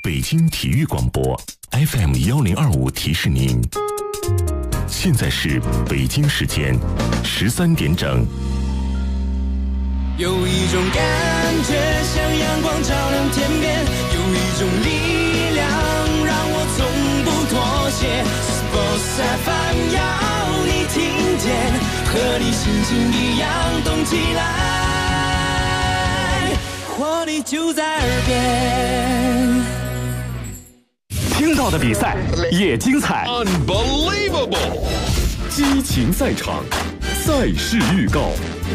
北京体育广播 FM1025提示您，现在是北京时间13点整。 有一种感觉像阳光照亮天边，有一种力量让我从不妥协。Sports FM 要你听见，和你心情一样动起来，活力就在耳边。 听到的比赛也精彩 Unbelievable 激情赛场，赛事预告。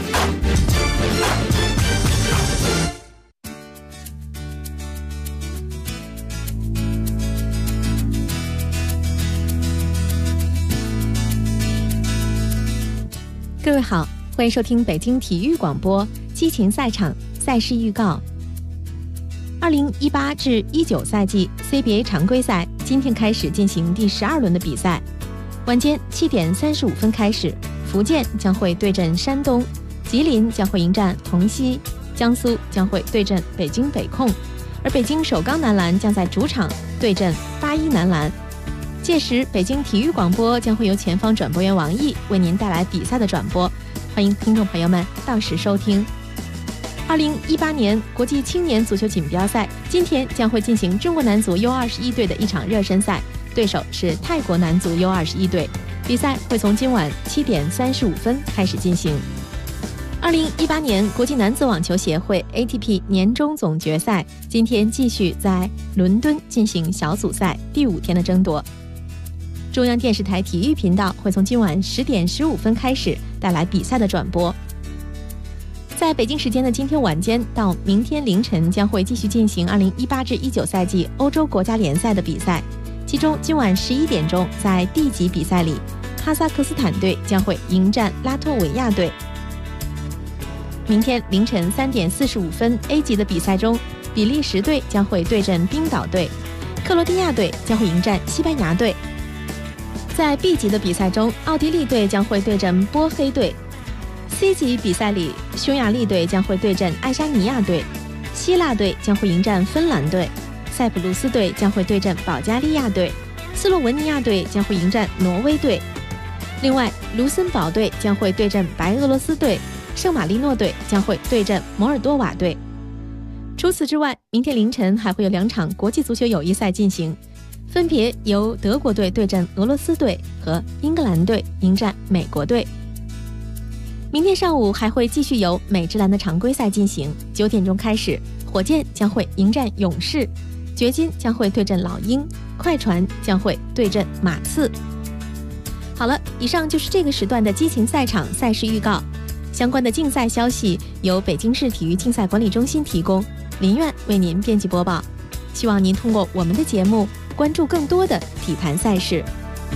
各位好，欢迎收听北京体育广播激情赛场赛事预告。2018至19赛季 CBA 常规赛今天开始进行第12轮的比赛，晚间7点35分开始，福建将会对阵山东，吉林将会迎战虹吸，江苏将会对阵北京北控，而北京首钢男篮将在主场对阵81男篮。届时北京体育广播将会由前方转播员王毅为您带来比赛的转播，欢迎听众朋友们到时收听。2018年国际青年足球锦标赛今天将会进行中国男足 U21 队的一场热身赛，对手是泰国男足 U21 队，比赛会从今晚7点35分开始进行。2018年国际男子网球协会 ATP 年终总决赛今天继续在伦敦进行小组赛第5天的争夺。中央电视台体育频道会从今晚10点15分开始带来比赛的转播。在北京时间的今天晚间到明天凌晨将会继续进行2018至19赛季欧洲国家联赛的比赛，其中今晚11点钟在 D 级比赛里，哈萨克斯坦队将会迎战拉脱维亚队。明天凌晨3点45分 A 级的比赛中，比利时队将会对阵冰岛队，克罗地亚队将会迎战西班牙队。在 B 级的比赛中，奥地利队将会对阵波黑队。C 级比赛里，匈牙利队将会对阵爱沙尼亚队，希腊队将会迎战芬兰队，塞浦路斯队将会对阵保加利亚队，斯洛文尼亚队将会迎战挪威队。另外，卢森堡队将会对阵白俄罗斯队，圣马力诺队将会对阵摩尔多瓦队。除此之外，明天凌晨还会有2场国际足球友谊赛进行，分别由德国队对阵俄罗斯队和英格兰队迎战美国队。明天上午还会继续由美职篮的常规赛进行，9点钟开始，火箭将会迎战勇士，掘金将会对阵老鹰，快船将会对阵马刺。好了，以上就是这个时段的激情赛场赛事预告，相关的竞赛消息由北京市体育竞赛管理中心提供，林苑为您编辑播报。希望您通过我们的节目关注更多的体坛赛事。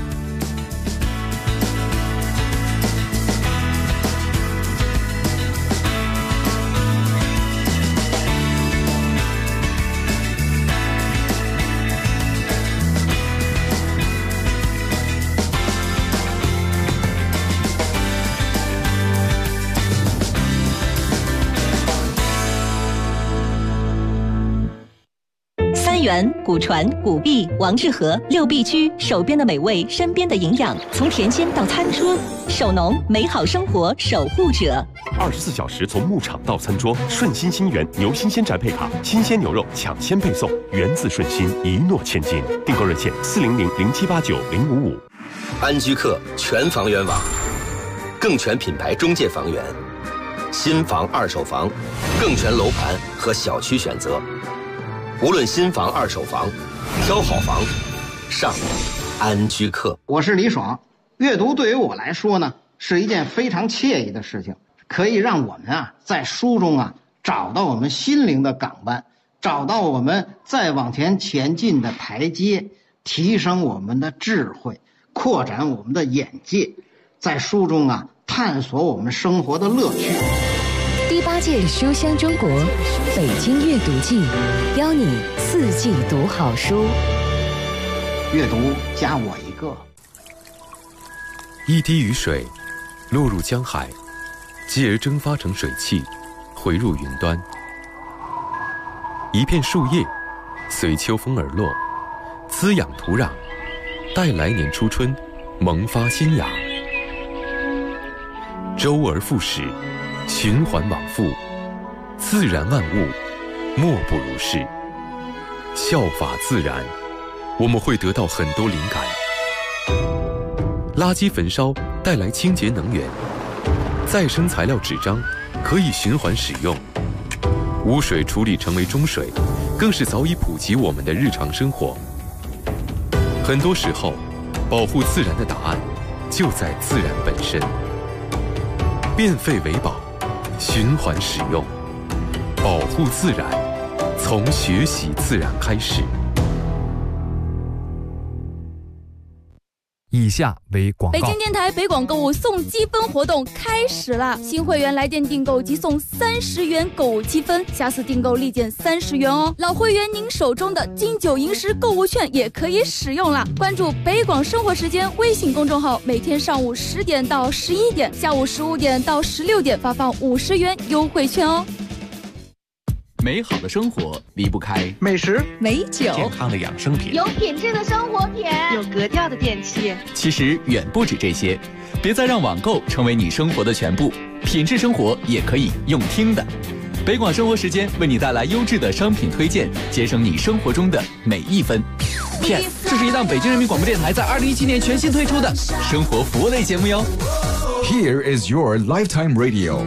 古传、古币、王致和6必居，手边的美味，身边的营养，从甜鲜到餐桌，手农美好生活守护者。 24小时从牧场到餐桌，顺心新源牛新鲜宅配卡，新鲜牛肉抢先配送，源自顺心，一诺千金。订购热线400-0789-055。 安居客全房源网，更全品牌中介房源，新房、二手房，更全楼盘和小区选择。无论新房、二手房，挑好房，上安居客。 我是李爽。阅读对于我来说呢，是一件非常惬意的事情，可以让我们在书中找到我们心灵的港湾，找到我们再往前前进的台阶，提升我们的智慧，扩展我们的眼界，在书中探索我们生活的乐趣。 第8届书香中国北京阅读季，邀你4季读好书。 阅读加我一个。 一滴雨水落入江海，继而蒸发成水汽，回入云端。一片树叶随秋风而落，滋养土壤，待来年初春萌发新芽。周而复始，循环往复，自然万物莫不如是。效法自然，我们会得到很多灵感。垃圾焚烧带来清洁能源，再生材料纸张可以循环使用，污水处理成为中水，更是早已普及我们的日常生活。很多时候，保护自然的答案就在自然本身。变废为宝，循环使用，保护自然，从学习自然开始。 以下为广告。 北京电台北广购物送积分活动开始了，新会员来电订购即送30元购物积分，下次订购立减30元哦。老会员您手中的金九银十购物券也可以使用了。关注北广生活时间微信公众号，每天上午10点到11点，下午15点到16点发放50元优惠券哦。 美好的生活离不开美食、 美酒、 健康的养生品， 有品质的生活品， 有格调的电器。 其实远不止这些，别再让网购成为你生活的全部，品质生活也可以用听的。北广生活时间为你带来优质的商品推荐，节省你生活中的每一分。Yes， 这是一档北京人民广播电台在2017年全新推出的生活服务类节目哟。 Here is your lifetime radio。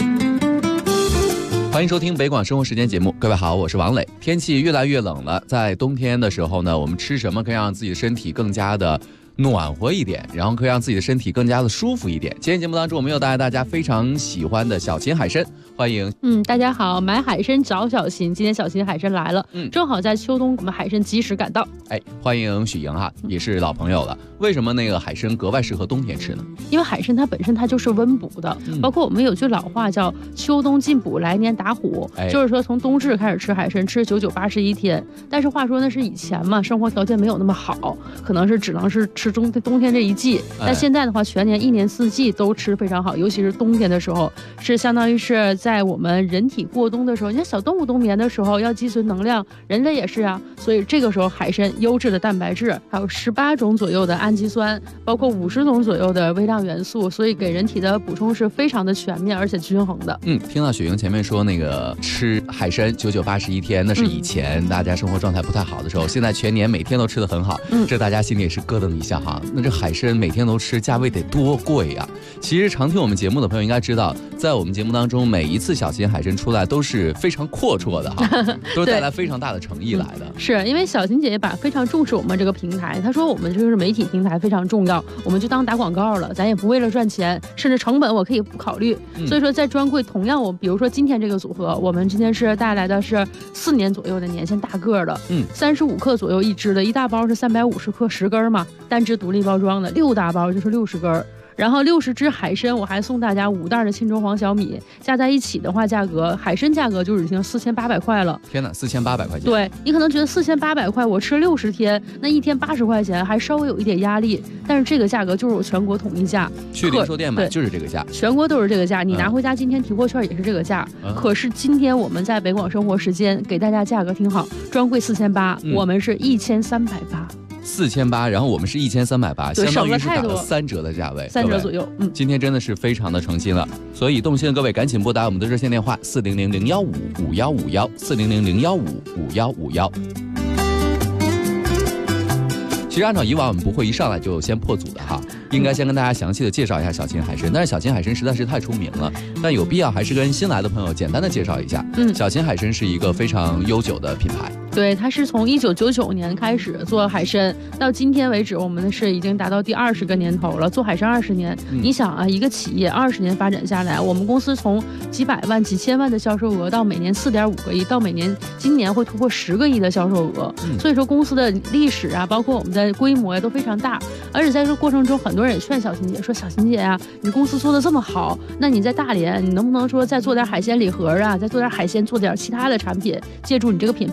欢迎收听北广生活时间节目，各位好，我是王磊。天气越来越冷了，在冬天的时候呢，我们吃什么可以让自己的身体更加的暖和一点，然后可以让自己的身体更加的舒服一点。今天节目当中，我们又带来大家非常喜欢的小秦海参，欢迎。 大家好，买海参找小秦，今天小秦海参来了，正好在秋冬我们海参及时赶到。 欢迎许莹哈，也是老朋友了。为什么那个海参格外适合冬天吃呢？ 因为海参它本身它就是温补的，包括我们有句老话叫秋冬进补，来年打虎，就是说从冬至开始吃海参，吃99、81天。但是话说那是以前嘛，生活条件没有那么好，可能是只能是吃冬天这一季。但现在的话，全年1年4季都吃非常好，尤其是冬天的时候，是相当于是在我们人体过冬的时候，你看小动物冬眠的时候要积存能量，人类也是啊，所以这个时候海参优质的蛋白质，还有18种左右的氨基酸，包括50种左右的微量元素，所以给人体的补充是非常的全面而且均衡的。 听到雪莹前面说那个吃海参99、81天，那是以前大家生活状态不太好的时候，现在全年每天都吃得很好，这大家心里也是咯噔一下哈。那这海参每天都吃，价位得多贵啊！其实常听我们节目的朋友应该知道，在我们节目当中，每一次小秦海参出来都是非常阔绰的哈，都是带来非常大的诚意来的。 是因为小秦姐姐非常重视我们这个平台，她说我们就是媒体平台非常重要，我们就当打广告了，咱也不为了赚钱，甚至成本我可以不考虑。所以说在专柜同样比如说今天这个组合，我们今天是带来的是4年左右的年限大个的，35克左右一支的，一大包是350克10根嘛，单支独立包装的，6大包就是60根。然后60只海参，我还送大家5袋的沁州黄小米，加在一起的话，海参价格就已经4800块了。 天哪，4800块钱！ 对，你可能觉得4800块，我吃60天，那一天80块钱，还稍微有一点压力。但是这个价格就是我全国统一价， 去零售店买就是这个价， 全国都是这个价。你拿回家今天提货券也是这个价。可是今天我们在北广生活时间给大家价格挺好，专柜4800，我们是1380。 4800，然后我们是1380，相当于是打了3折的价位 ，3折左右。 今天真的是非常的诚心了，所以动心的各位赶紧拨打我们的热线电话400-015-5151，400-015-5151。其实按照以往我们不会一上来就先破组的哈，应该先跟大家详细的介绍一下小秦海参，但是小秦海参实在是太出名了，但有必要还是跟新来的朋友简单的介绍一下。小秦海参是一个非常悠久的品牌。 对，它是从1999年开始做海参，到今天为止，我们是已经达到第20个年头了。做海参20年，你想啊，一个企业20年发展下来，我们公司从几百万、几千万的销售额，到每年4.5个亿，到今年会突破10个亿的销售额。所以说公司的历史啊，包括我们的规模呀，都非常大。而且在这个过程中，很多人也劝小秦姐说：“小秦姐啊，你公司做的这么好，那你在大连，你能不能说再做点海鲜礼盒啊，再做点海鲜，做点其他的产品，借助你这个品牌把公司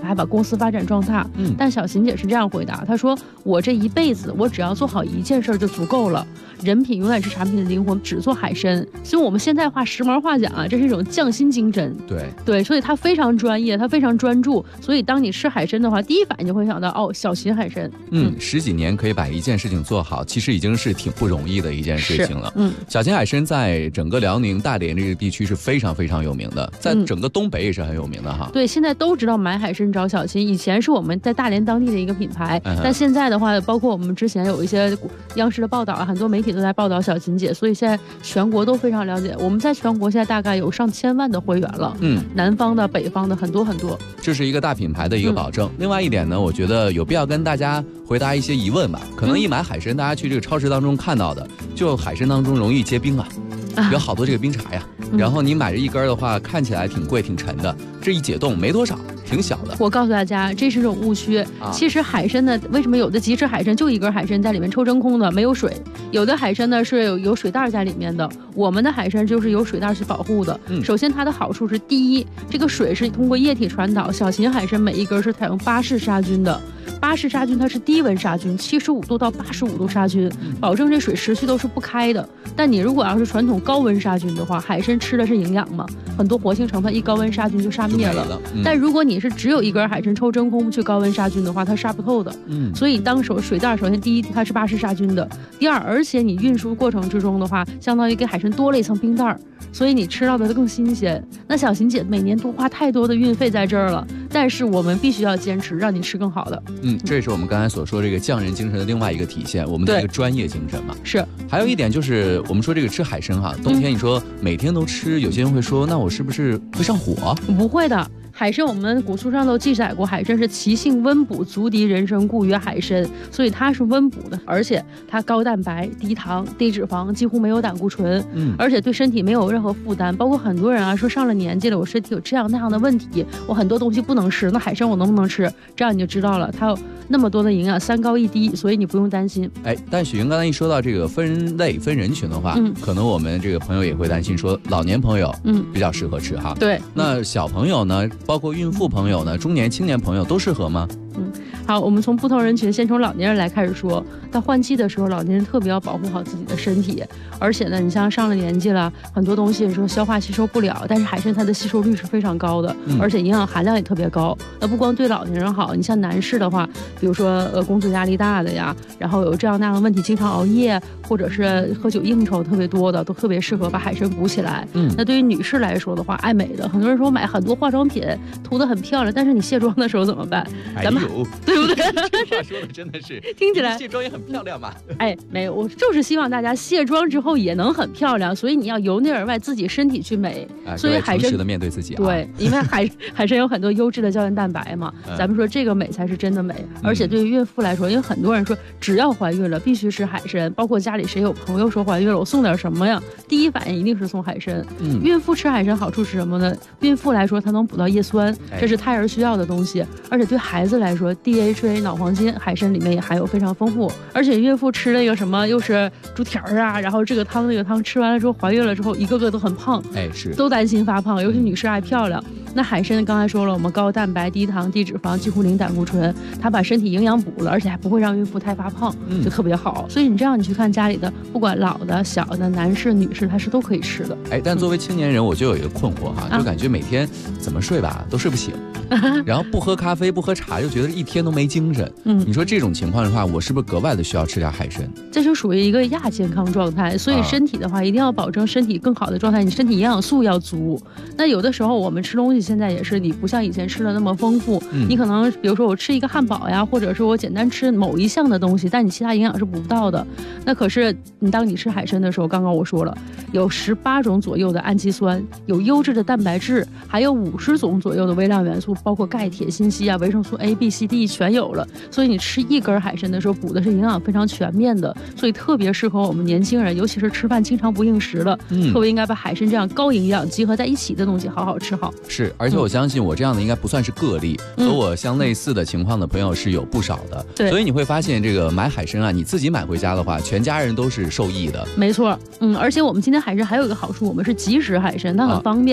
司发展壮大。但小琴姐是这样回答，她说我这一辈子我只要做好一件事就足够了，人品永远是产品的灵魂，只做海参。所以我们现在话时髦话讲啊，这是一种匠心精神。对，所以他非常专业，他非常专注。所以当你吃海参的话，第一反应就会想到哦，小秦海参。 10几年可以把一件事情做好，其实已经是挺不容易的一件事情了。小秦海参在整个辽宁大连这个地区是非常非常有名的，在整个东北也是很有名的哈。 对，现在都知道买海参找小秦，以前是我们在大连当地的一个品牌，但现在的话，包括我们之前有一些央视的报道啊，很多媒体都在报道小秦姐，所以现在全国都非常了解。我们在全国现在大概有上千万的会员了，南方的、北方的很多很多， 这是一个大品牌的一个保证。另外一点呢，我觉得有必要跟大家回答一些疑问吧。可能一买海参，大家去这个超市当中看到的，就海参当中容易结冰啊，有好多这个冰碴呀。然后你买这一根的话，看起来挺贵挺沉的，这一解冻没多少，挺小的。 我告诉大家，这是种误区。其实海参呢，为什么有的即食海参就一根海参在里面抽真空的，没有水；有的海参呢是有水袋在里面的。我们的海参就是有水袋去保护的。首先它的好处是，第一，这个水是通过液体传导。小秦海参每一根是采用巴氏杀菌的。巴氏杀菌它是低温杀菌，75度到85度杀菌，保证这水持续都是不开的。但你如果要是传统高温杀菌的话，海参吃的是营养嘛，很多活性成分一高温杀菌就杀灭了。但如果你是只有一根海参抽真空去高温杀菌的话，它杀不透的。所以当水袋首先第一它是巴氏杀菌的，第二而且你运输过程之中的话，相当于给海参多了一层冰袋，所以你吃到的更新鲜。那小秦姐每年都花太多的运费在这儿了，但是我们必须要坚持，让你吃更好的。 这也是我们刚才所说这个匠人精神的另外一个体现，我们的一个专业精神嘛。 是。 还有一点就是我们说这个吃海参哈，冬天你说每天都吃，有些人会说那我是不是会上火？ 不会的。海参我们古书上都记载过，海参是其性温补，足敌人参，故曰海参。所以它是温补的，而且它高蛋白、低糖、低脂肪，几乎没有胆固醇，而且对身体没有任何负担。包括很多人啊说上了年纪了，我身体有这样那样的问题，我很多东西不能吃，那海参我能不能吃？这样你就知道了，它有那么多的营养，3高1低，所以你不用担心。 但许云刚才一说到这个分类分人群的话，可能我们这个朋友也会担心说，老年朋友比较适合吃哈。 对， 那小朋友呢，包括孕妇朋友呢，中年青年朋友都适合吗？ 好，我们从不同人群，先从老年人来开始说。到换季的时候，老年人特别要保护好自己的身体，而且呢，你像上了年纪了，很多东西说消化吸收不了，但是海参它的吸收率是非常高的，而且营养含量也特别高。那不光对老年人好，你像男士的话，比如说工作压力大的呀，然后有这样那样的问题，经常熬夜或者是喝酒应酬特别多的，都特别适合把海参补起来。那对于女士来说的话，爱美的，很多人说买很多化妆品涂得很漂亮，但是你卸妆的时候怎么办？咱们对不对？ 这话说的真的是听起来卸妆也很漂亮嘛。 没有，我就是希望大家卸妆之后也能很漂亮，所以你要由内而外自己身体去美。所以海参诚实的面对自己。 对，因为海参有很多优质的胶原蛋白嘛，咱们说这个美才是真的美。而且对于孕妇来说，因为很多人说只要怀孕了必须吃海参，包括家里谁有朋友说怀孕了，我送点什么呀？第一反应一定是送海参。孕妇吃海参好处是什么呢？孕妇来说，它能补到叶酸，这是胎儿需要的东西。而且对孩子来说 ，DHA 脑黄金海参里面也含有非常丰富。而且孕妇吃那个什么又是猪蹄儿啊，然后这个汤那个汤，吃完了之后怀孕了之后一个个都很胖， 是都担心发胖，尤其女士爱漂亮。那海参刚才说了，我们高蛋白、低糖、低脂肪，几乎零胆固醇，它把身体营养补了，而且还不会让孕妇太发胖，就特别好。所以你这样你去看家里的，不管老的、小的、男士、女士，它是都可以吃的。 但作为青年人，我就有一个困惑哈，就感觉每天怎么睡吧都睡不醒，然后不喝咖啡、不喝茶，又觉得一天都没精神。你说这种情况的话，我是不是格外的需要吃点海参？ 这就属于一个亚健康状态，所以身体的话一定要保证身体更好的状态，你身体营养素要足。那有的时候我们吃东西现在也是，你不像以前吃的那么丰富，你可能比如说我吃一个汉堡呀，或者是我简单吃某一项的东西，但你其他营养是补不到的。那可是当你吃海参的时候，刚刚我说了，有18种左右的氨基酸，有优质的蛋白质，还有50种左右的微量元素，包括钙、铁、锌、硒啊、维生素 A、B、C、D 全有了。所以你吃一根海参的时候，补的是营养非常全面的，所以特别适合我们年轻人，尤其是吃饭经常不应食的，特别应该把海参这样高营养集合在一起的东西好好吃好。 是，而且我相信我这样的应该不算是个例，和我相类似的情况的朋友是有不少的。所以你会发现这个买海参啊，你自己买回家的话，全家人都是受益的。 没错，而且我们今天海参还有一个好处，我们是即食海参，它很方便。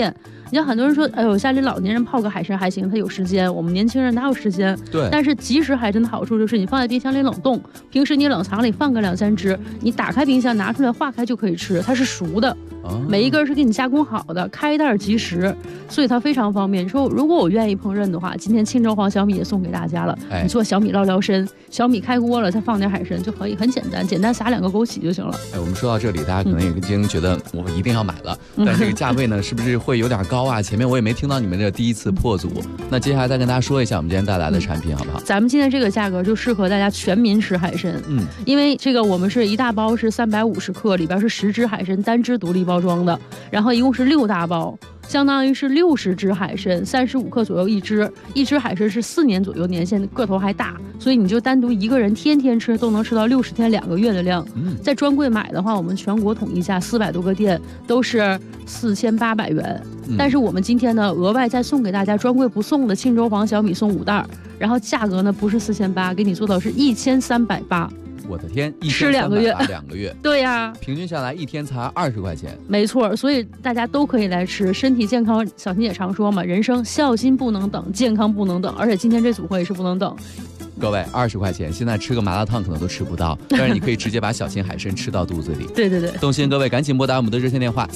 你像很多人说，哎呦，家里老年人泡个海参还行，他有时间，我们年轻人哪有时间？ 对。 但是即食海参的好处就是你放在冰箱里冷冻，平时你冷藏里放个2-3只，你打开冰箱拿出来化开就可以吃，它是熟的。每一根是给你加工好的，开袋即食，所以它非常方便。你说如果我愿意烹饪的话，今天庆州黄小米也送给大家了。你做小米捞辽参，小米开锅了，再放点海参就可以，很简单，简单撒2个枸杞就行了。 我们说到这里，大家可能已经觉得我一定要买了，但这个价位呢，是不是会有点高啊？前面我也没听到你们这第一次破组，那接下来再跟大家说一下我们今天带来的产品，好不好？ 咱们今天这个价格就适合大家全民吃海参，因为这个我们是一大包是350克，里边是10只海参单只独立包装的。然后一共是6大包，相当于是60只海参，35克左右一只。一只海参是4年左右年限，个头还大，所以你就单独一个人天天吃都能吃到60天2个月的量。在专柜买的话，我们全国统一价400多个店都是4800元。但是我们今天呢，额外再送给大家专柜不送的庆州黄小米送5袋，然后价格呢不是4800，给你做到是1380。 我的天， 吃2个月 ，2个月， 对呀， 平均下来一天才20块钱， 没错，所以大家都可以来吃，身体健康。小琴姐常说嘛，人生孝心不能等，健康不能等，而且今天这组合也是不能等。 各位，20块钱，现在吃个麻辣烫可能都吃不到，但是你可以直接把小秦海参吃到肚子里。 对对对， 动心各位赶紧拨打我们的热线电话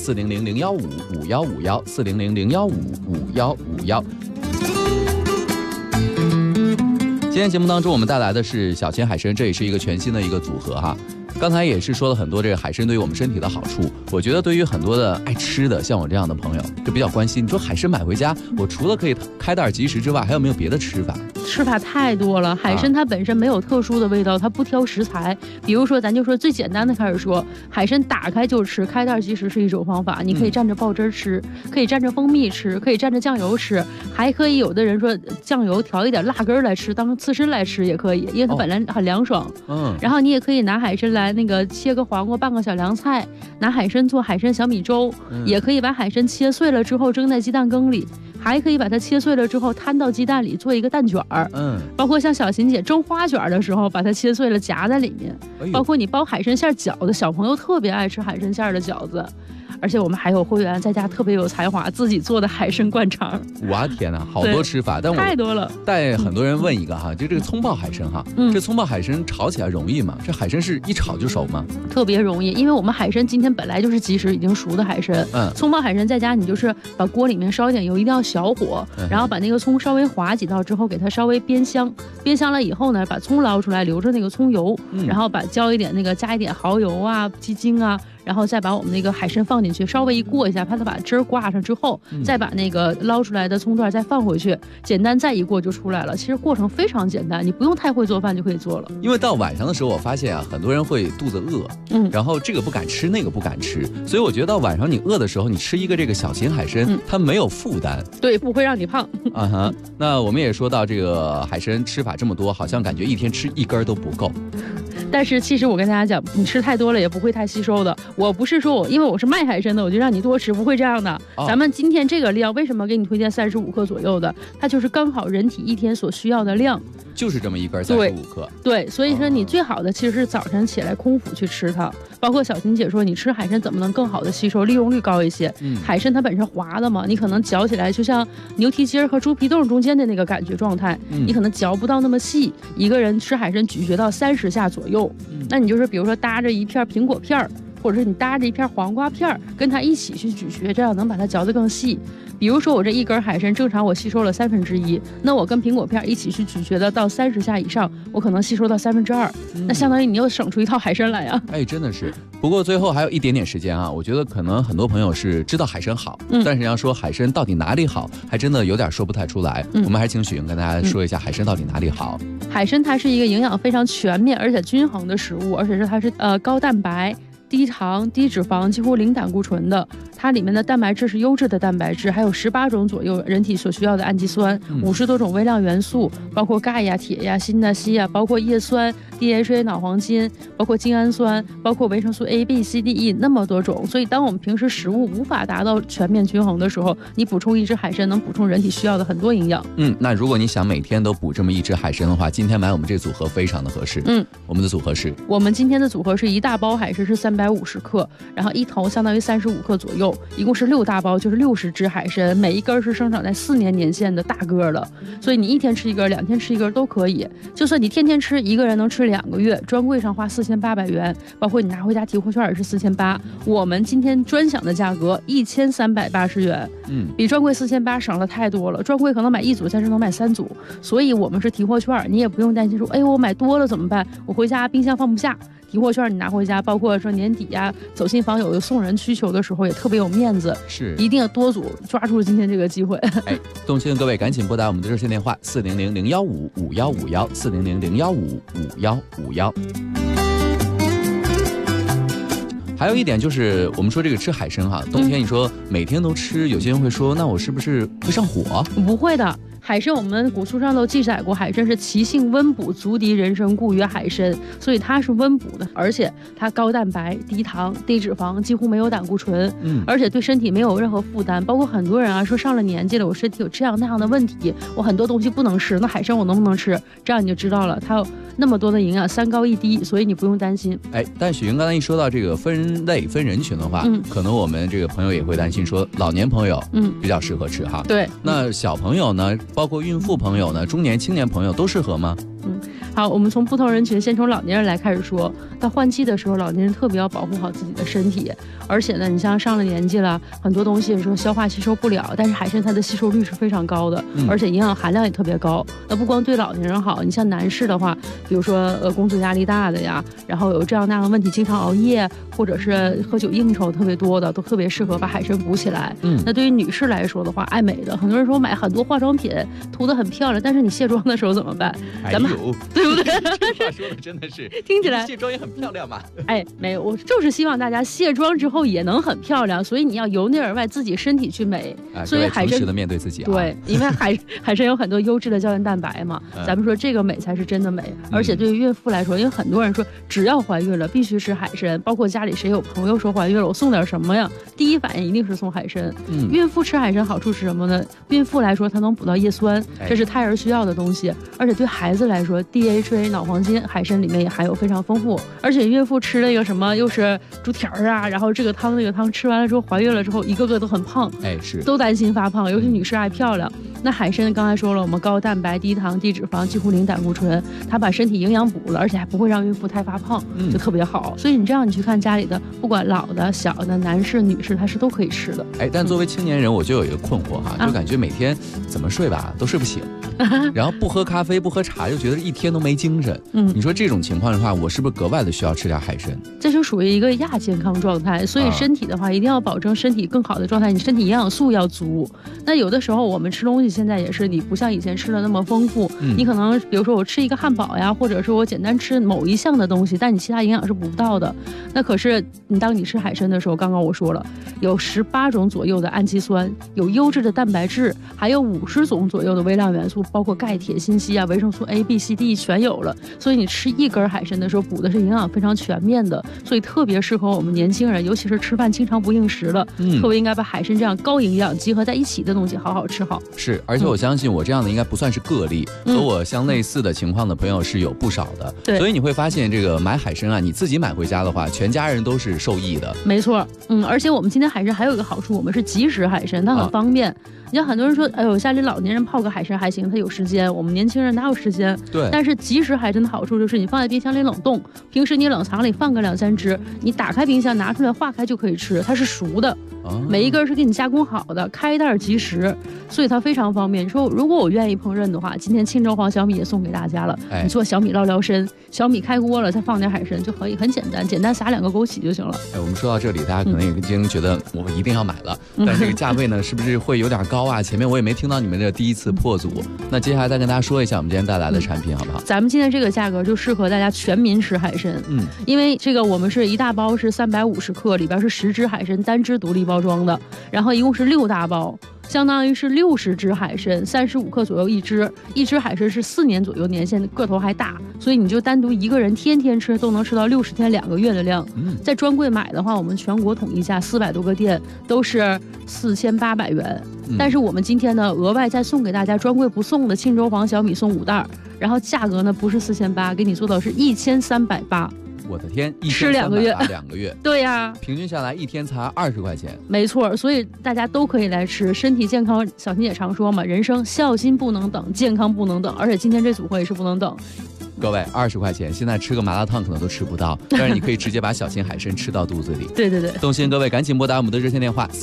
400-015-5151，400-015-5151。今天节目当中我们带来的是小秦海参，这也是一个全新的一个组合哈。刚才也是说了很多这个海参对于我们身体的好处，我觉得对于很多的爱吃的像我这样的朋友就比较关心，你说海参买回家，我除了可以开袋即食之外，还有没有别的吃法？ 吃法太多了，海参它本身没有特殊的味道，它不挑食材。比如说咱就说最简单的开始说，海参打开就吃，开袋即食是一种方法，你可以蘸着爆汁吃，可以蘸着蜂蜜吃，可以蘸着酱油吃，还可以有的人说酱油调一点辣根来吃，当刺身来吃也可以，因为它本来很凉爽。然后你也可以拿海参来那个切个黄瓜拌个小凉菜，拿海参做海参小米粥，也可以把海参切碎了之后蒸在鸡蛋羹里，还可以把它切碎了之后摊到鸡蛋里做一个蛋卷儿。包括像小琴姐蒸花卷的时候，把它切碎了夹在里面。包括你包海参馅饺子，小朋友特别爱吃海参馅的饺子。而且我们还有会员在家特别有才华，自己做的海参灌肠。 哇天哪，好多吃法，但我太多了。 带很多人问一个哈，就这个葱爆海参哈，这葱爆海参炒起来容易吗？这海参是一炒就熟吗？ 特别容易，因为我们海参今天本来就是即食已经熟的海参。葱爆海参在家你就是把锅里面烧一点油，一定要小火，然后把那个葱稍微划几道之后，给它稍微煸香，煸香了以后呢，把葱捞出来，留着那个葱油，然后加一点蚝油啊、鸡精啊。然后再把我们那个海参放进去，稍微一过一下，怕它把汁儿挂上之后，再把那个捞出来的葱段再放回去，简单再一过就出来了。其实过程非常简单，你不用太会做饭就可以做了。 因为到晚上的时候，我发现啊，很多人会肚子饿，然后这个不敢吃，那个不敢吃，所以我觉得到晚上你饿的时候，你吃一个这个小秦海参，它没有负担， 对，不会让你胖。 那我们也说到这个海参吃法这么多，好像感觉一天吃1根都不够。 但是其实我跟大家讲，你吃太多了也不会太吸收的。我不是说因为我是卖海参的，我就让你多吃，不会这样的。咱们今天这个量为什么给你推荐35克左右的？它就是刚好人体一天所需要的量， 就是这么一根35克。 对，所以说你最好的其实是早晨起来空腹去吃它。包括小琴姐说，你吃海参怎么能更好的吸收，利用率高一些？海参它本身滑的嘛，你可能嚼起来就像牛蹄筋和猪皮冻中间的那个感觉状态，你可能嚼不到那么细。一个人吃海参咀嚼到30下左右。那你就是比如说搭着一片苹果片，或者是你搭着一片黄瓜片，跟它一起去咀嚼，这样能把它嚼得更细。比如说我这一根海参正常我吸收了1/3，那我跟苹果片一起去咀嚼的到30下以上，我可能吸收到2/3，那相当于你又省出一套海参来啊！ 哎，真的是。不过最后还有一点点时间啊，我觉得可能很多朋友是知道海参好，但是要说海参到底哪里好，还真的有点说不太出来。我们还是请许莹跟大家说一下海参到底哪里好。 海参它是一个营养非常全面而且均衡的食物，而且它是高蛋白、低糖、低脂肪，几乎零胆固醇的。它里面的蛋白质是优质的蛋白质，还有18种左右人体所需要的氨基酸，50多种微量元素，包括钙呀、铁呀、锌呐、硒呀，包括叶酸、DHA 脑黄金，包括精氨酸，包括维生素 A、B、C、D、E 那么多种。所以当我们平时食物无法达到全面均衡的时候，你补充一只海参能补充人体需要的很多营养。 那如果你想每天都补这么一只海参的话，今天买我们这组合非常的合适。我们的组合是， 我们今天的组合是一大包海参是350克，然后一头相当于35克左右。 右，一共是6大包，就是60只海参，每一根是生长在4年年限的大个的，所以你1天吃1根，2天吃1根都可以。就算你天天吃，一个人能吃2个月，专柜上花4800元，包括你拿回家提货券也是4800，我们今天专享的价格1380元，比专柜4800省了太多了。专柜可能买1组，但是能买3组，所以我们是提货券，你也不用担心说，哎呦我买多了怎么办？我回家冰箱放不下。提货券你拿回家，包括说年底啊，走亲访友有送人需求的时候，也特别有面子。 是， 一定要多组，抓住今天这个机会。 哎，动心的各位赶紧拨打我们的热线电话400-015-5151，400-015-5151。还有一点就是，我们说这个吃海参哈，冬天你说每天都吃，有些人会说，那我是不是会上火？ 不会的。海参我们古书上都记载过，海参是其性温补，足敌人参，故曰海参，所以它是温补的，而且它高蛋白、低糖、低脂肪，几乎没有胆固醇，而且对身体没有任何负担。包括很多人啊说上了年纪了，我身体有这样那样的问题，我很多东西不能吃，那海参我能不能吃？这样你就知道了，它有那么多的营养，3高1低，所以你不用担心。 哎，但许云刚才一说到这个分类分人群的话，可能我们这个朋友也会担心说，老年朋友比较适合吃哈。 对， 那小朋友呢，包括孕妇朋友呢，中年青年朋友都适合吗？ 好，我们从不同人群，先从老年人来开始说。到换季的时候，老年人特别要保护好自己的身体，而且呢，你像上了年纪了，很多东西说消化吸收不了，但是海参它的吸收率是非常高的，而且营养含量也特别高。那不光对老年人好，你像男士的话，比如说工作压力大的呀，然后有这样那样的问题，经常熬夜或者是喝酒应酬特别多的，都特别适合把海参补起来。那对于女士来说的话，爱美的，很多人说买很多化妆品涂得很漂亮，但是你卸妆的时候怎么办？咱们对不对？ 这话说的真的是听起来卸妆也很漂亮嘛。 哎，没有，我就是希望大家卸妆之后也能很漂亮，所以你要由内而外自己身体去美。所以海参诚实的面对自己啊。 对，因为海参有很多优质的胶原蛋白嘛，咱们说这个美才是真的美。而且对于孕妇来说，因为很多人说只要怀孕了必须吃海参，包括家里谁有朋友说怀孕了，我送点什么呀？第一反应一定是送海参。孕妇吃海参好处是什么呢？孕妇来说，它能补到叶酸，这是胎儿需要的东西。而且对孩子来说 ，DHA 脑黄金海参里面也含有非常丰富。而且孕妇吃那个什么又是猪蹄儿啊，然后这个汤那个汤吃完了之后，怀孕了之后一个个都很胖， 是都担心发胖，尤其女士爱漂亮。那海参刚才说了，我们高蛋白、低糖、低脂肪，几乎零胆固醇，它把身体营养补了，而且还不会让孕妇太发胖，就特别好。所以你这样你去看家里的，不管老的、小的、男士、女士，它是都可以吃的。 但作为青年人，我就有一个困惑哈，就感觉每天怎么睡吧都睡不醒，然后不喝咖啡、不喝茶，就觉得一天都没精神。你说这种情况的话，我是不是格外的需要吃点海参？ 这就属于一个亚健康状态，所以身体的话一定要保证身体更好的状态，你身体营养素要足。那有的时候我们吃东西现在也是，你不像以前吃的那么丰富，你可能比如说我吃一个汉堡呀，或者说我简单吃某一项的东西，但你其他营养是补不到的。那可是当你吃海参的时候，刚刚我说了，有18种左右的氨基酸，有优质的蛋白质，还有50种左右的微量元素，包括钙、铁、锌、硒啊，维生素 A、B、C、D 全有了。所以你吃一根海参的时候，补的是营养非常全面的，所以特别适合我们年轻人，尤其是吃饭经常不应时了，特别应该把海参这样高营养集合在一起的东西好好吃好。 是，而且我相信我这样的应该不算是个例，和我相类似的情况的朋友是有不少的。 对， 所以你会发现这个买海参啊，你自己买回家的话，全家人都是受益的。 没错，而且我们今天海参还有一个好处，我们是即食海参，它很方便。你像很多人说，哎呦，家里老年人泡个海参还行，他有时间，我们年轻人哪有时间？ 对。 但是即食海参的好处就是你放在冰箱里冷冻，平时你冷藏里放个2-3只，你打开冰箱拿出来化开就可以吃，它是熟的。每一根是给你加工好的，开袋即食，所以它非常方便。你说如果我愿意烹饪的话，今天清粥黄小米也送给大家了。你做小米捞撩参，小米开锅了，再放点海参就可以，很简单，简单撒2个枸杞就行了。 我们说到这里，大家可能已经觉得我一定要买了，但这个价位呢，是不是会有点高啊？前面我也没听到你们的第一次破组，那接下来再跟大家说一下我们今天带来的产品好不好？ 咱们今天这个价格就适合大家全民吃海参，因为这个我们是一大包是350克，里边是10只海参单只独立包装的，然后一共是6大包，相当于是60只海参，35克左右一只海参是4年左右年限，个头还大，所以你就单独一个人天天吃都能吃到60天2个月的量。在专柜买的话，我们全国统一价400多个店都是4800元，但是我们今天呢额外再送给大家专柜不送的庆州黄小米送5袋，然后价格呢不是4800，给你做到是1380。 我的天， 吃2个月 ，2个月， 对呀， 平均下来1天才20块钱。 没错，所以大家都可以来吃，身体健康。小新也常说嘛，人生孝心不能等，健康不能等，而且今天这组合也是不能等。 各位，20块钱，现在吃个麻辣烫可能都吃不到，但是你可以直接把小心海参吃到肚子里。 对对对， 动心各位赶紧拨打我们的热线电话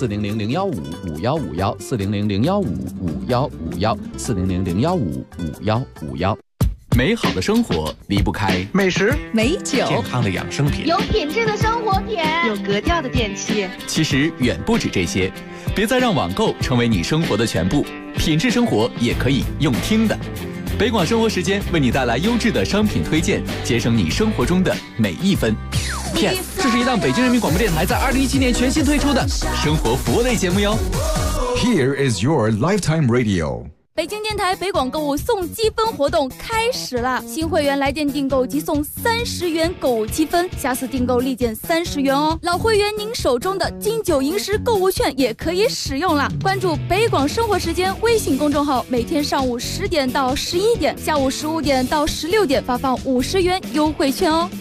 400-015-5151，400-015-5151，400-015-5151。美好的生活离不开美食、 美酒、 健康的养生品， 有品质的生活品， 有格调的电器。 其实远不止这些，别再让网购成为你生活的全部，品质生活也可以用听的。北广生活时间为你带来优质的商品推荐，节省你生活中的每一分。P.S. 这是一档北京人民广播电台在2017年全新推出的生活服务类节目哟。 Here is your lifetime radio。 北京电台北广购物送积分活动开始了，新会员来电订购即送30元购物积分，下次订购立减30元哦。老会员您手中的金九银十购物券也可以使用了。关注北广生活时间微信公众号，每天上午10点到11点，下午15点到16点发放50元优惠券哦。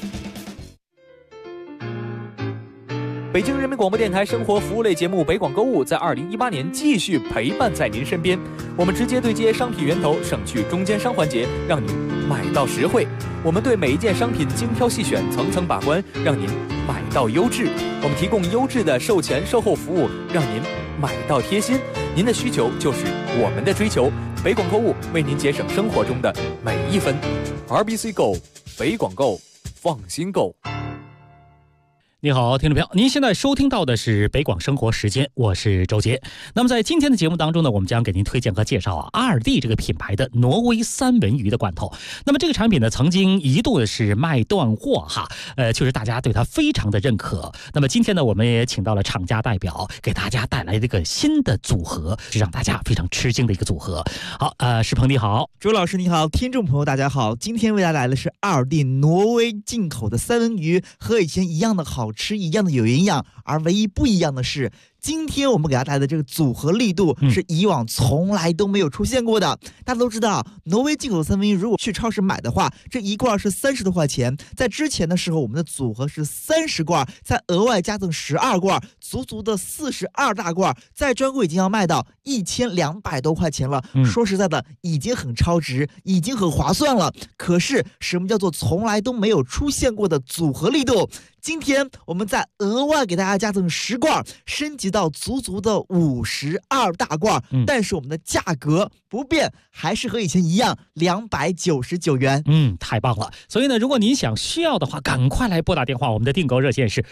北京人民广播电台生活服务类节目北广购物在2018年继续陪伴在您身边，我们直接对接商品源头，省去中间商环节，让您买到实惠。我们对每一件商品精挑细选，层层把关，让您买到优质。我们提供优质的售前售后服务，让您买到贴心。您的需求就是我们的追求，北广购物为您节省生活中的每一分。RBC Go， 北广购，放心购。 你好，听众朋友，您现在收听到的是北广生活时间，我是周杰。那么在今天的节目当中呢，我们将给您推荐和介绍阿尔蒂这个品牌的挪威三文鱼的罐头。那么这个产品呢，曾经一度是卖断货哈，确实大家对它非常的认可。那么今天呢，我们也请到了厂家代表，给大家带来这个新的组合，是让大家非常吃惊的一个组合。好，石鹏你好， 朱老师你好，听众朋友大家好，今天为大家来的是阿尔蒂挪威进口的三文鱼，和以前一样的好吃，一样的有营养，而唯一不一样的是，今天我们给大家带来的这个组合力度是以往从来都没有出现过的。大家都知道，挪威进口的三文鱼如果去超市买的话，这一罐是30多块钱。在之前的时候，我们的组合是30罐，再额外加赠12罐，足足的42大罐，在专柜已经要卖到1200多块钱了。说实在的，已经很超值，已经很划算了。可是什么叫做从来都没有出现过的组合力度？今天我们再额外给大家加赠10罐，升级到足足的52大罐，但是我们的价格不变，还是和以前一样299元。 太棒了！所以呢，如果您需要的话，赶快来拨打电话，我们的订购热线是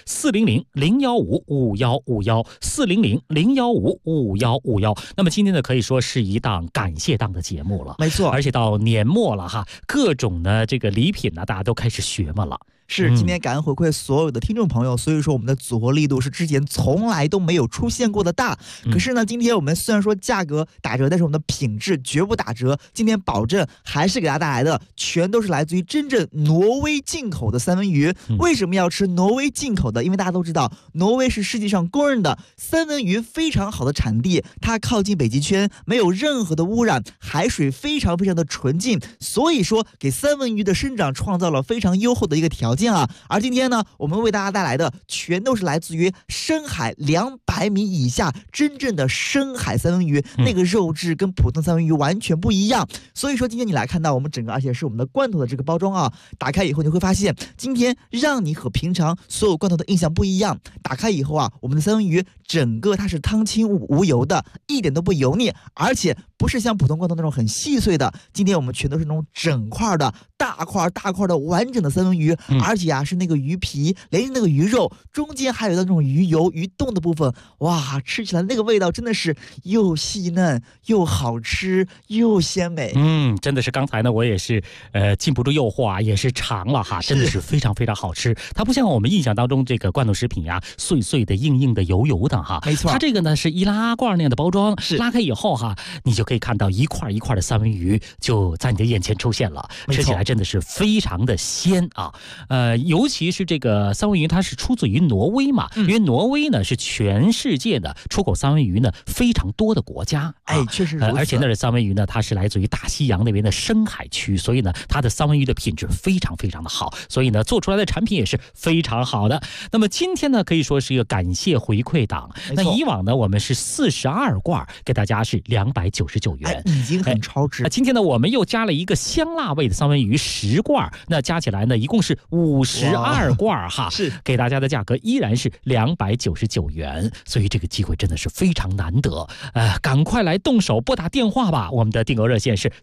400-015-5151，400-015-5151。那么今天呢，可以说是一档感谢档的节目了， 没错， 而且到年末了哈，各种呢这个礼品呢，大家都开始学嘛了。 是，今天感恩回馈所有的听众朋友，所以说我们的组合力度是之前从来都没有出现过的大。可是呢，今天我们虽然说价格打折，但是我们的品质绝不打折。今天保证还是给大家带来的全都是来自于真正挪威进口的三文鱼。为什么要吃挪威进口的？因为大家都知道，挪威是世界上公认的三文鱼非常好的产地，它靠近北极圈，没有任何的污染，海水非常非常的纯净，所以说给三文鱼的生长创造了非常优厚的一个条件。而今天呢，我们为大家带来的全都是来自于深海200米以下真正的深海三文鱼，那个肉质跟普通三文鱼完全不一样。所以说今天你来看到我们整个，而且是我们的罐头的这个包装啊，打开以后你会发现，今天让你和平常所有罐头的印象不一样。打开以后啊，我们的三文鱼整个它是汤清无油的，一点都不油腻，而且不是像普通罐头那种很细碎的，今天我们全都是那种整块的大块的完整的三文鱼，而且啊是那个鱼皮连那个鱼肉中间还有那种鱼油鱼冻的部分，哇，吃起来那个味道真的是又细嫩又好吃又鲜美。 真的是刚才呢我也是禁不住诱惑啊，也是尝了哈，真的是非常非常好吃。它不像我们印象当中这个罐头食品呀，碎碎的硬硬的油油的哈， 没错， 它这个呢是易拉罐那样的包装，拉开以后哈，你就可以看到一块一块的三文鱼就在你的眼前出现了，吃起来真的是非常的鲜啊。 尤其是这个三文鱼，它是出自于挪威嘛，因为挪威呢是全世界的出口三文鱼呢非常多的国家。 确实如此。 而且那三文鱼呢，它是来自于大西洋那边的深海区，所以呢，它的三文鱼的品质非常非常的好，所以呢，做出来的产品也是非常好的。那么今天呢，可以说是一个感谢回馈档。那以往呢，我们是42罐，给大家是299元， 已经很超值。 今天呢，我们又加了一个香辣味的三文鱼10罐，那加起来呢，一共是52罐哈， 是给大家的价格依然是299元，所以这个机会真的是非常难得。赶快来动手拨打电话吧，我们的订购热线是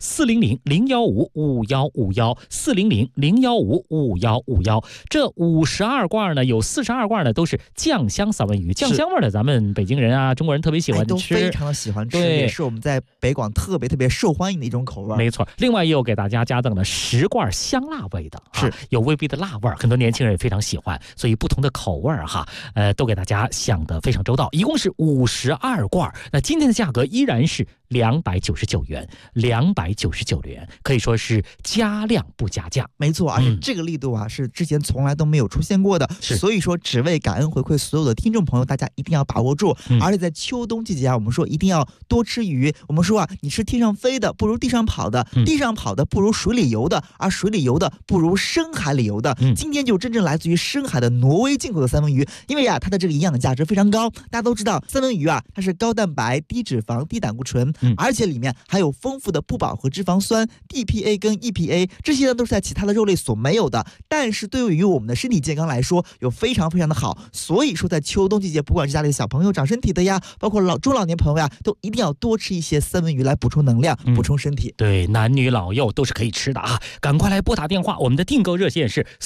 400-015-5151，400-015-5151。这52罐呢，有42罐呢都是酱香三文鱼，酱香味的咱们北京人啊、中国人特别喜欢吃， 都非常的喜欢吃，也是我们在北广特别受欢迎的一种口味。 没错，另外又给大家加赠了10罐香辣味的， 是有微微的辣味，很多年轻人也非常喜欢，所以不同的口味哈，都给大家想得非常周到，一共是52罐。那今天的价格依然是299元，299元，可以说是加量不加价。 没错，而且这个力度啊，是之前从来都没有出现过的，所以说只为感恩回馈所有的听众朋友，大家一定要把握住。而且在秋冬季节啊，我们说一定要多吃鱼。我们说啊，你吃天上飞的不如地上跑的，地上跑的不如水里游的，而水里游的不如深海里游的。今天就真正来自于深海的挪威进口的三文鱼，因为啊，它的这个营养的价值非常高。大家都知道，三文鱼啊，它是高蛋白、低脂肪、低胆固醇，而且里面还有丰富的不饱和脂肪酸 DPA 跟 EPA， 这些呢都是在其他的肉类所没有的，但是对于我们的身体健康来说有非常非常的好。所以说在秋冬季节，不管是家里的小朋友长身体的呀，包括中老年朋友呀，都一定要多吃一些三文鱼来补充能量，补充身体。 对，男女老幼都是可以吃的啊！赶快来拨打电话，我们的订购热线是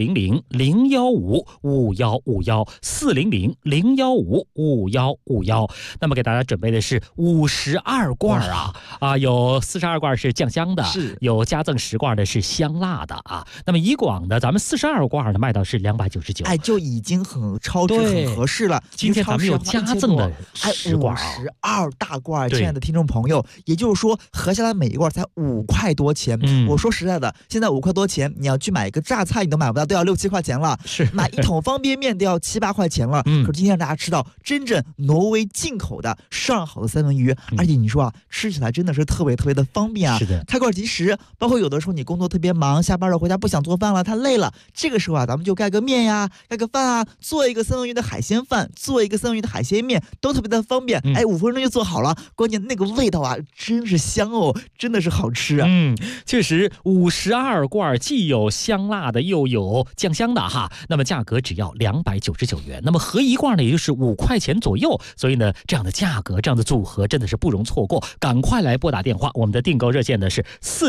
400-015-5151，400-015-5151。那么给大家准备的是52罐有42罐是酱香的，有加赠10罐的是香辣的啊。那么以往的咱们42罐的卖到是299， 就已经很超值很合适了。 今天咱们有加赠的10罐 ，52大罐，亲爱的听众朋友，也就是说合下来每一罐才5块多钱。我说实在的，现在5块多钱，你要去买一个榨菜你都买不到，都要6、7块钱了。买一桶方便面都要7、8块钱了。可是今天让大家吃到真正挪威进口的上好的三文鱼，而且你说啊，吃起来真的是特别的方便啊。 是的， 开罐即食。包括有的时候你工作特别忙，下班了回家不想做饭了，太累了，这个时候啊，咱们就盖个面呀，盖个饭啊，做一个三文鱼的海鲜饭，做一个三文鱼的海鲜面，都特别的方便。5分钟就做好了，关键那个味道啊，真是香哦，真的是好吃啊。 确实52罐既有香辣的，又有酱香的哈。那么价格只要299元，那么合一罐呢，也就是5块钱左右。所以呢，这样的价格，这样的组合真的是不容错过。赶快来拨打电话，我们的订购热线呢是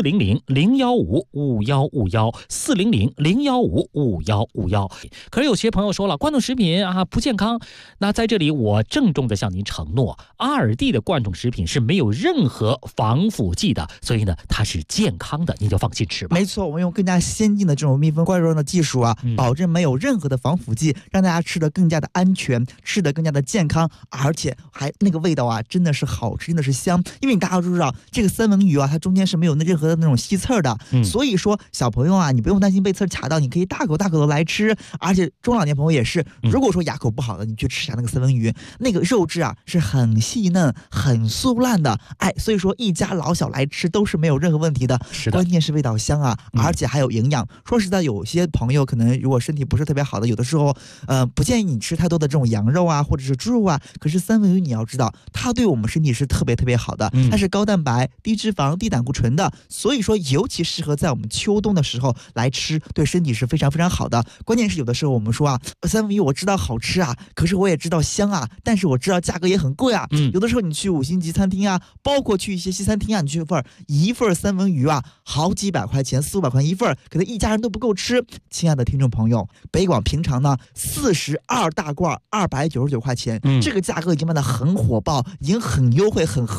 400-015-5151，400-015-5151。可是有些朋友说了，罐头食品啊不健康，那在这里我郑重的向您承诺，阿尔蒂的罐头食品是没有任何防腐剂的，所以呢它是健康的，您就放心吃吧。 没错，我们用更加先进的这种密封罐装的技术啊，保证没有任何的防腐剂，让大家吃得更加的安全，吃得更加的健康，而且还那个味道啊，真的是好吃，真的是香。因为大家都知道，这个三文鱼啊，它中间是没有任何的那种吸刺的，所以说小朋友啊，你不用担心被刺卡到，你可以大口的来吃。而且中老年朋友也是，如果说牙口不好的，你去吃一下那个三文鱼，那个肉质啊是很细嫩、很酥烂的，所以说一家老小来吃都是没有任何问题的。关键是味道香啊，而且还有营养。说实在，有些朋友可能如果身体不是特别好的，有的时候不建议你吃太多的这种羊肉啊，或者是猪肉啊。可是三文鱼你要知道，它对我们身体是特别好的，它是高蛋白、低脂肪、低胆固醇的，所以说尤其适合在我们秋冬的时候来吃，对身体是非常好的。关键是有的时候我们说啊，三文鱼我知道好吃啊，可是我也知道香啊，但是我知道价格也很贵啊。有的时候你去5星级餐厅啊，包括去一些西餐厅啊，你去一份三文鱼啊，好几百块钱，400-500块钱一份，可能一家人都不够吃。亲爱的听众朋友，北广平常呢42大罐299块钱，这个价格已经卖得很火爆，已经很优惠很合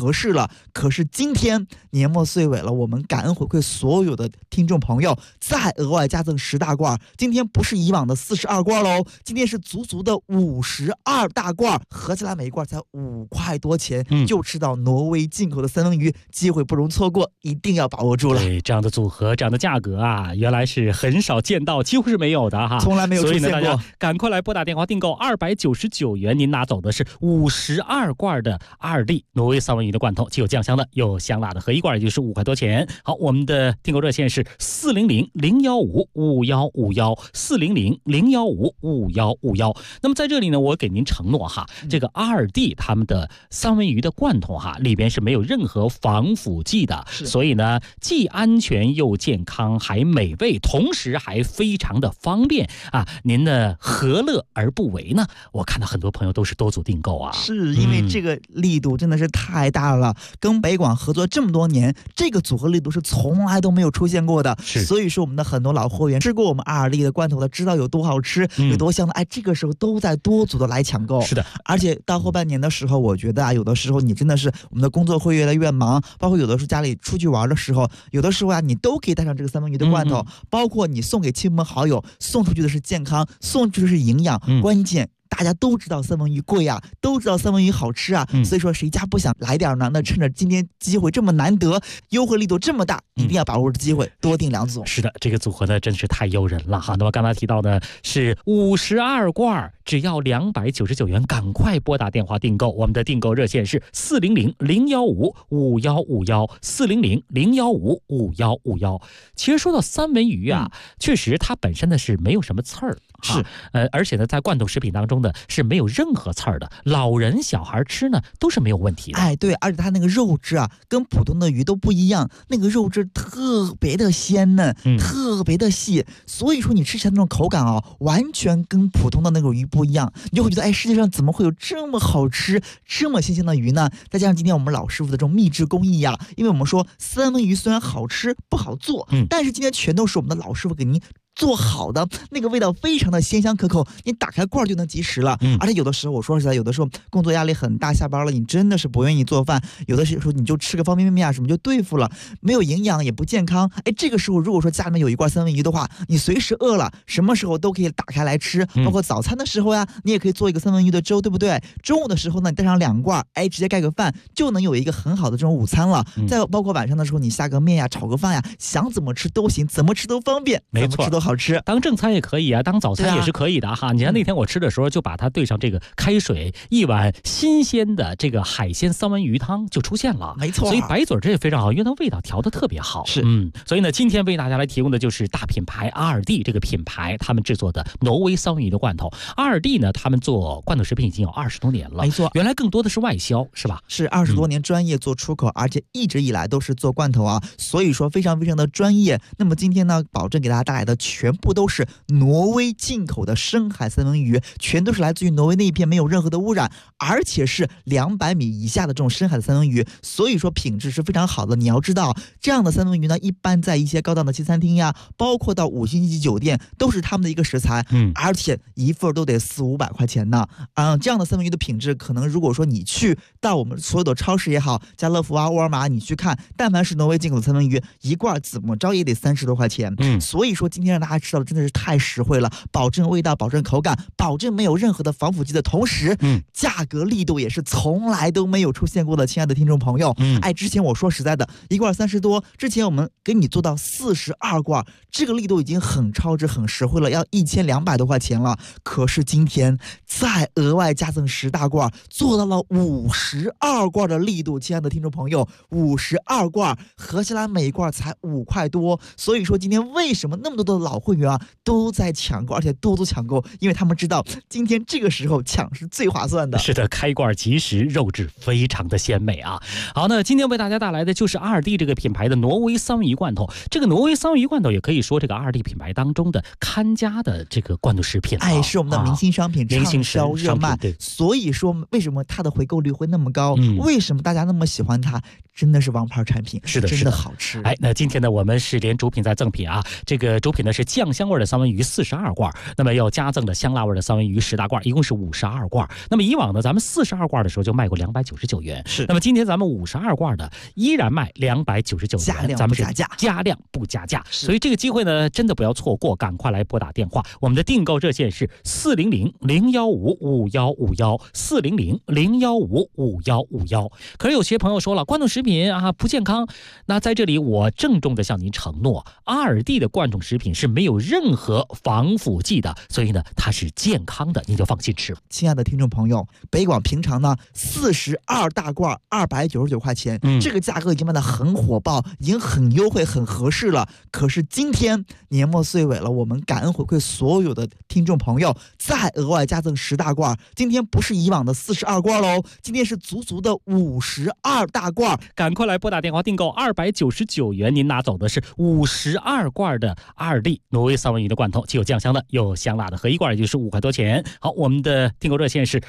合适了。可是今天年末岁尾了，我们感恩回馈所有的听众朋友，再额外加赠10大罐。今天不是以往的42罐喽，今天是足足的52大罐，合起来每一罐才5块多钱，就吃到挪威进口的三文鱼，机会不容错过，一定要把握住了。 对，这样的组合，这样的价格啊，原来是很少见到，几乎是没有的哈， 从来没有出现过。 所以呢，大家赶快来拨打电话订购299元，您拿走的是52罐的2D挪威三文鱼的罐头，既有酱香的，有香辣的，合一罐也就是5块多钱。好，我们的订购热线是400-015-5151，400-015-5151。那么在这里呢，我给您承诺哈，这个2D他们的三文鱼的罐头哈，里边是没有任何防腐剂的，所以呢，既安全又健康，还美味，同时还非常的方便啊！您呢，何乐而不为呢？我看到很多朋友都是多组订购啊， 是因为这个力度真的是太大了，跟北广合作这么多年，这个组合力度是从来都没有出现过的。所以说我们的很多老货源吃过我们2D的罐头的，知道有多好吃，有多香的，哎，这个时候都在多组的来抢购。 是的， 而且到后半年的时候，我觉得啊，有的时候你真的是我们的工作会越来越忙，包括有的时候家里出去玩的时候，有的时候啊，你都可以带上这个三文鱼的罐头，包括你送给亲朋好友，送出去的是健康，送出去的是营养，关键大家都知道三文鱼贵啊，都知道三文鱼好吃啊，所以说谁家不想来点呢？那趁着今天机会这么难得，优惠力度这么大，一定要把握着机会，多订2组。 是的，这个组合呢真是太诱人了哈。那么刚才提到的是52罐，只要299元，赶快拨打电话订购。我们的订购热线是400-015-5151，400-015-5151。其实说到三文鱼啊，确实它本身呢是没有什么刺儿，是而且呢在罐头食品当中呢是没有任何刺儿的，老人小孩吃呢都是没有问题的。 哎，对，而且它那个肉质啊跟普通的鱼都不一样，那个肉质特别的鲜嫩，特别的细，所以说你吃起来那种口感啊，完全跟普通的那种鱼不一样，你就会觉得哎，世界上怎么会有这么好吃这么新鲜的鱼呢？再加上今天我们老师傅的这种秘制工艺呀，因为我们说三文鱼虽然好吃不好做，但是今天全都是我们的老师傅给您做好的，那个味道非常的鲜香可口，你打开罐就能及时了。而且有的时候我说实在，有的时候工作压力很大，下班了你真的是不愿意做饭，有的时候你就吃个方便面啊什么就对付了，没有营养也不健康。哎，这个时候如果说家里面有一罐三文鱼的话，你随时饿了什么时候都可以打开来吃，包括早餐的时候呀，你也可以做一个三文鱼的粥，对不对？中午的时候呢，你带上2罐，哎，直接盖个饭就能有一个很好的这种午餐了。再包括晚上的时候，你下个面呀，炒个饭呀，想怎么吃都行，怎么吃都方便， 没错， 怎么吃都好吃。 当正餐也可以啊，当早餐也是可以的哈。你看那天我吃的时候，就把它兑上这个开水，一碗新鲜的这个海鲜三文鱼汤就出现了， 没错。 所以白嘴这也非常好，因为它味道调得特别好。 是， 所以呢，今天为大家来提供的就是大品牌2D这个品牌他们制作的挪威三文鱼的罐头。2D呢，他们做罐头食品已经有20多年了， 没错。 原来更多的是外销，是吧？ 是20多年专业做出口，而且一直以来都是做罐头啊，所以说非常非常的专业。那么今天呢，保证给大家带来的全部都是挪威进口的深海三文鱼，全都是来自于挪威那一片，没有任何的污染，而且是200米以下的这种深海的三文鱼，所以说品质是非常好的。你要知道，这样的三文鱼呢，一般在一些高档的西餐厅呀，包括到5星级酒店，都是他们的一个食材，而且一份都得400-500块钱呢。这样的三文鱼的品质，可能如果说你去到我们所有的超市也好，家乐福啊、沃尔玛，你去看，但凡是挪威进口的三文鱼，一罐怎么着也得30多块钱。所以说今天让大家吃到的真的是太实惠了，保证味道，保证口感，保证没有任何的防腐剂的同时，价格力度也是从来都没有出现过的。亲爱的听众朋友，哎，之前我说实在的，一罐30多，之前我们给你做到42罐，这个力度已经很超值、很实惠了，要1200多块钱了。可是今天再额外加赠10大罐，做到了52罐的力度。亲爱的听众朋友，52罐合起来每一罐才5块多，所以说今天为什么那么多的老会员啊都在抢购，而且多多抢购，因为他们知道今天这个时候抢是最划算的。 是的，开罐即食，肉质非常的鲜美啊。好，那今天为大家带来的就是2D这个品牌的挪威三文鱼罐头。这个挪威三文鱼罐头也可以说这个2D品牌当中的看家的这个罐头食品， 哎，是我们的明星商品，畅销热卖。所以说为什么它的回购率会那么高？为什么大家那么喜欢它？ 真的是王牌产品， 是的， 真的好吃。 哎，那今天呢，我们是连主品再赠品啊，这个主品呢是酱香味的三文鱼42罐，那么要加赠的香辣味的三文鱼10大罐，一共是52罐。那么以往呢，咱们42罐的时候就卖过299元， 是。 那么今天咱们52罐的依然卖299元，咱们是加量不加价，所以这个机会呢，真的不要错过，赶快来拨打电话，我们的订购热线是400-015-5151，400-015-5151。可是有些朋友说了，罐头食品啊不健康，那在这里我郑重的向您承诺，阿尔蒂的罐头食品是没有任何防腐剂的，所以呢它是健康的，您就放心吃。 亲爱的听众朋友，北广平常呢42大罐299块钱，这个价格已经卖得很火爆，已经很优惠很合适了。可是今天年末岁尾了，我们感恩回馈所有的听众朋友，再额外加赠10大罐，今天不是以往的42罐喽，今天是足足的52大罐。 赶快来拨打电话订购299元，您拿走的是52罐的阿尔蒂挪威三文鱼的罐头，既有酱香的又香辣的，合一罐也就是5块多钱。好，我们的订购热线是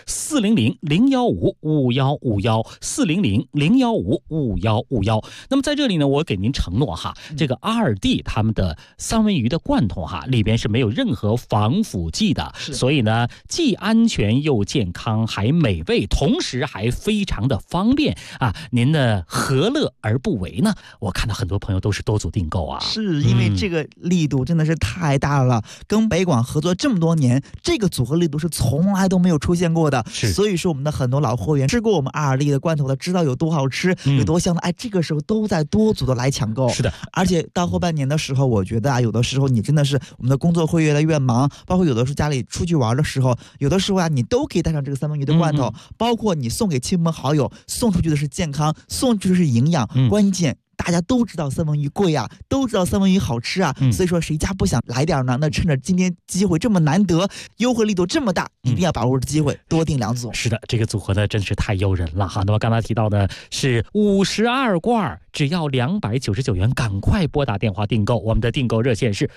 400-015-5151，400-015-5151。那么在这里呢，我给您承诺哈，这个阿尔蒂他们的三文鱼的罐头哈，里边是没有任何防腐剂的，所以呢，既安全又健康，还美味，同时还非常的方便啊！您呢，何乐而不为呢？我看到很多朋友都是多组订购啊， 是因为这个力度真的是太大了，跟北广合作这么多年，这个组合力度是从来都没有出现过的，所以说我们的很多老货源吃过我们阿尔蒂的罐头的，知道有多好吃，有多香的，哎，这个时候都在多组的来抢购。 是的， 而且到后半年的时候，我觉得啊，有的时候你真的是我们的工作会越来越忙，包括有的时候家里出去玩的时候，有的时候啊，你都可以带上这个三文鱼的罐头，包括你送给亲朋好友，送出去的是健康，送出去的是营养，关键大家都知道三文鱼贵啊，都知道三文鱼好吃啊，所以说谁家不想来点呢？那趁着今天机会这么难得，优惠力度这么大，一定要把握着机会，多订2组。 是的，这个组合呢真是太诱人了哈。那么刚才提到的是52罐，只要299元，赶快拨打电话订购。我们的订购热线是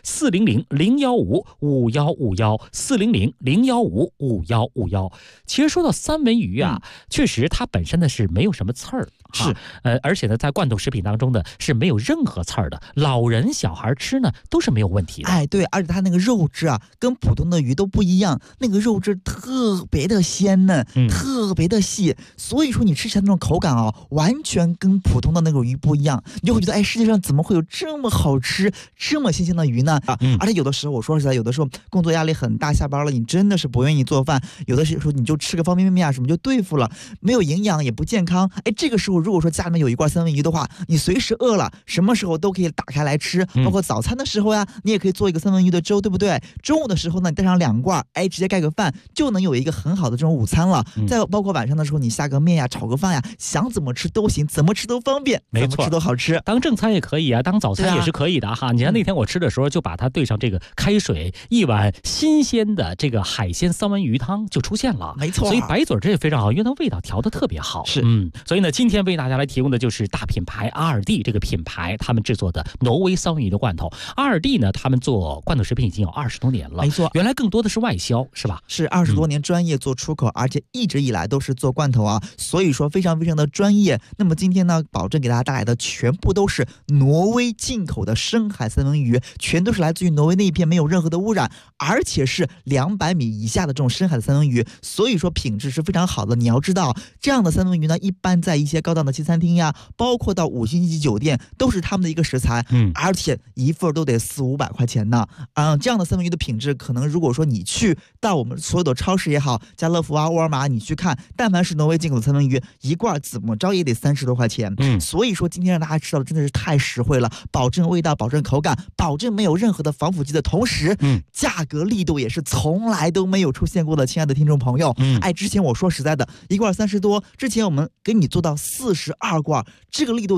400-015-5151，400-015-5151。其实说到三文鱼啊，确实它本身呢是没有什么刺儿， 是而且呢在罐头食品当中呢是没有任何刺儿的，老人小孩吃呢都是没有问题的。 哎，对，而且它那个肉质啊跟普通的鱼都不一样，那个肉质特别的鲜嫩，特别的细，所以说你吃起来那种口感啊，完全跟普通的那种鱼不一样，你就会觉得哎，世界上怎么会有这么好吃这么新鲜的鱼呢？而且有的时候我说实在，有的时候工作压力很大，下班了你真的是不愿意做饭，有的时候你就吃个方便面啊什么就对付了，没有营养也不健康。哎，这个时候如果说家里面有一罐三文鱼的话，你随时饿了什么时候都可以打开来吃，包括早餐的时候呀，你也可以做一个三文鱼的粥，对不对？中午的时候呢，你带上2罐，哎，直接盖个饭就能有一个很好的这种午餐了。再包括晚上的时候，你下个面呀，炒个饭呀，想怎么吃都行，怎么吃都方便， 没错， 怎么吃都好吃。 当正餐也可以啊，当早餐也是可以的哈。你看那天我吃的时候，就把它兑上这个开水，一碗新鲜的这个海鲜三文鱼汤就出现了， 没错。 所以白嘴这也非常好，因为它味道调得特别好。 是， 所以呢，今天为大家来提供的就是大品牌阿尔蒂这个品牌他们制作的挪威三文鱼的罐头。阿尔蒂呢，他们做罐头食品已经有20多年了， 没错。 原来更多的是外销，是吧？ 是20多年专业做出口，而且一直以来都是做罐头啊，所以说非常非常的专业。那么今天呢，保证给大家带来的全部都是挪威进口的深海三文鱼，全都是来自于挪威那一片，没有任何的污染，而且是200米以下的这种深海的三文鱼，所以说品质是非常好的。你要知道，这样的三文鱼呢，一般在一些高档的西餐厅呀，包括到5星级酒店，都是他们的一个食材，而且一份都得400-500块钱呢。这样的三文鱼的品质，可能如果说你去到我们所有的超市也好，家乐福啊、沃尔玛，你去看，但凡是挪威进口的三文鱼，一罐怎么着也得30多块钱。所以说今天让大家吃到的真的是太实惠了，保证味道，保证口感，保证没有任何的防腐剂的同时，价格力度也是从来都没有出现过的。亲爱的听众朋友，哎，之前我说实在的，一罐30多，之前我们给你做到42罐，这个力度已经很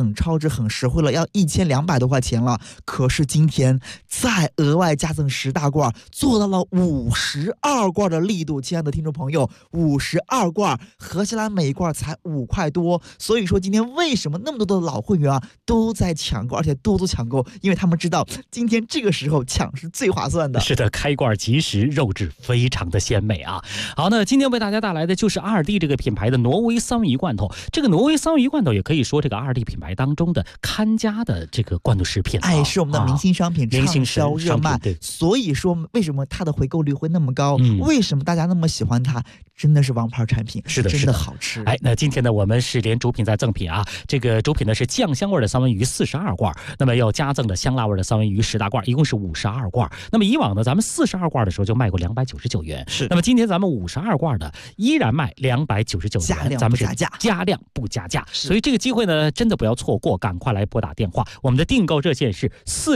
很超值、很实惠了，要1200多块钱了。可是今天再额外加赠10大罐，做到了52罐的力度。亲爱的听众朋友，52罐合起来每一罐才5块多。所以说今天为什么那么多的老会员啊都在抢购，而且多抢购？因为他们知道今天这个时候抢是最划算的。 是的，开罐即食，肉质非常的鲜美啊。好，那今天为大家带来的就是阿尔蒂这个品牌的挪威三文鱼罐头。这个挪威三文鱼罐头也可以说这个阿尔蒂品牌当中的看家的这个罐头食品， 是我们的明星商品，畅销热卖。所以说为什么它的回购率会那么高？为什么大家那么喜欢它？真的是王牌产品， 是的， 真的好吃。 那今天呢，我们是连主品再赠品啊。这个主品呢是酱香味的三文鱼42罐，那么要加赠的香辣味的三文鱼10大罐，一共是52罐。那么以往呢，咱们42罐的时候就卖过299元， 是。 那么今天咱们52罐的依然卖299元，咱们是加量不加价。所以这个机会呢，真的不要错过，赶快来拨打电话。我们的订购热线是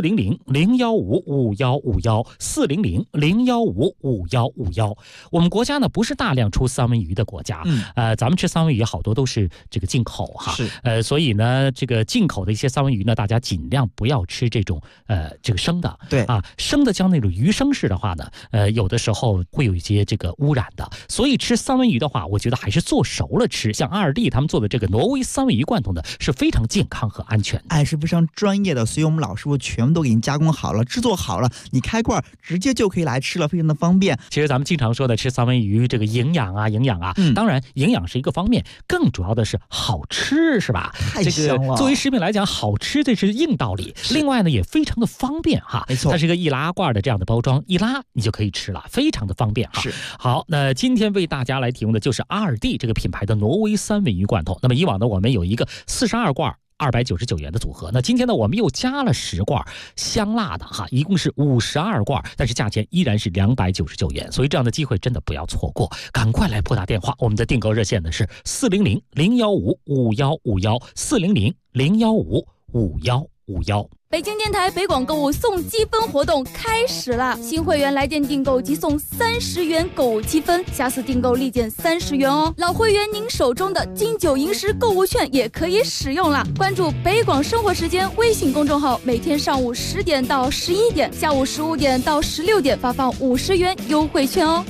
400-015-5151，400-015-5151。我们国家呢不是大量出三文鱼的国家，咱们吃三文鱼好多都是这个进口哈，所以呢，这个进口的一些三文鱼呢，大家尽量不要吃这种这个生的， 对啊，生的像那种鱼生式的话呢，有的时候会有一些这个污染的，所以吃三文鱼的话，我觉得还是做熟了吃。像阿尔蒂他们做的这个挪威三文鱼罐头呢，是非常健康和安全， 是非常专业的，所以我们老师傅全部都给你加工好了，制作好了，你开罐直接就可以来吃了，非常的方便。 其实咱们经常说的吃三文鱼，这个营养啊，当然营养是一个方面，更主要的是好吃，是吧？ 太香了。 这个作为食品来讲，好吃这是硬道理。另外呢，也非常的方便哈， 没错， 它是一个易拉罐的这样的包装，一拉你就可以吃了，非常的方便哈。 是。 好，那今天为大家来提供的就是阿尔蒂这个品牌的挪威三文鱼罐头。那么以往呢，我们有一个42罐。299元的组合，那今天呢，我们又加了10罐香辣的哈，一共是52罐，但是价钱依然是299元，所以这样的机会真的不要错过，赶快来拨打电话。我们的订购热线呢是400-015-5151，400-015-5151。 北京电台北广购物送积分活动开始了，新会员来电订购即送30元购物积分，下次订购立减30元哦。老会员您手中的金九银十购物券也可以使用了。关注北广生活时间微信公众号，每天上午10点到11点，下午15点到16点发放50元优惠券哦。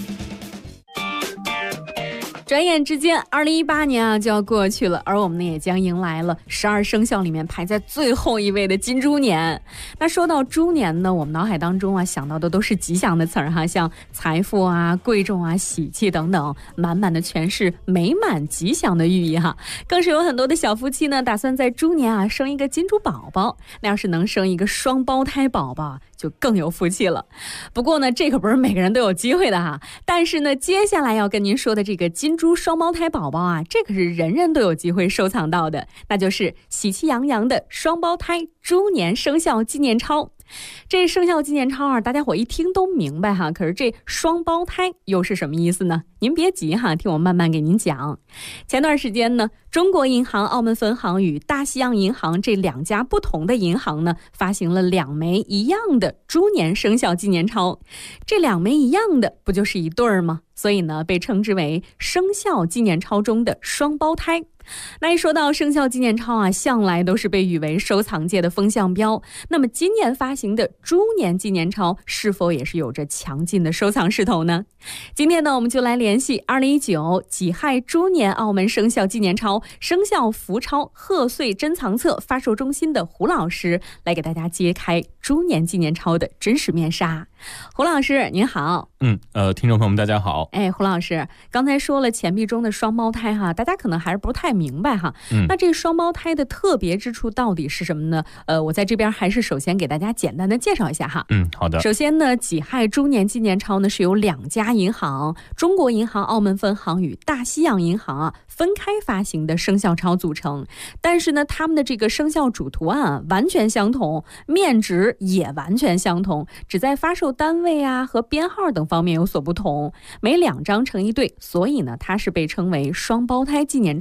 转眼之间2018年就要过去了，而我们呢也将迎来了12生肖里面排在最后一位的金猪年。那说到猪年呢，我们脑海当中想到的都是吉祥的词儿哈，像财富啊、贵重啊、喜气等等，满满的全是美满吉祥的寓意哈。更是有很多的小夫妻呢，打算在猪年生一个金猪宝宝，那要是能生一个双胞胎宝宝就更有福气了。不过呢，这可不是每个人都有机会的哈。但是呢，接下来要跟您说的这个金猪双胞胎宝宝这可是人人都有机会收藏到的，那就是喜气洋洋的双胞胎猪年生肖纪念钞。这生肖纪念钞大家伙一听都明白哈，可是这双胞胎又是什么意思呢？您别急哈，听我慢慢给您讲。前段时间呢，中国银行澳门分行与大西洋银行这2家不同的银行呢，发行了2枚一样的猪年生肖纪念钞。这2枚一样的不就是一对儿吗？所以呢，被称之为生肖纪念钞中的双胞胎。那一说到生肖纪念钞向来都是被誉为收藏界的风向标。那么今年发行的猪年纪念钞是否也是有着强劲的收藏势头呢？今天呢，我们就来联系2019己亥猪年澳门生肖纪念钞生肖福钞贺岁珍藏册发售中心的胡老师，来给大家揭开猪年纪念钞的真实面纱。胡老师您好。 听众朋友们大家好。 胡老师刚才说了钱币中的双胞胎哈，大家可能还是不太明白哈。那这双胞胎的特别之处到底是什么呢？我在这边还是首先给大家简单的介绍一下哈。 好的。 首先呢，己亥猪年纪念钞呢是由2家银行，中国银行澳门分行与大西洋银行分开发行的生肖钞组成，但是呢，他们的这个生肖主图案完全相同，面值也完全相同，只在发售单位和编号等方面有所不同，每2张成一对，所以呢，它是被称为双胞胎纪念钞。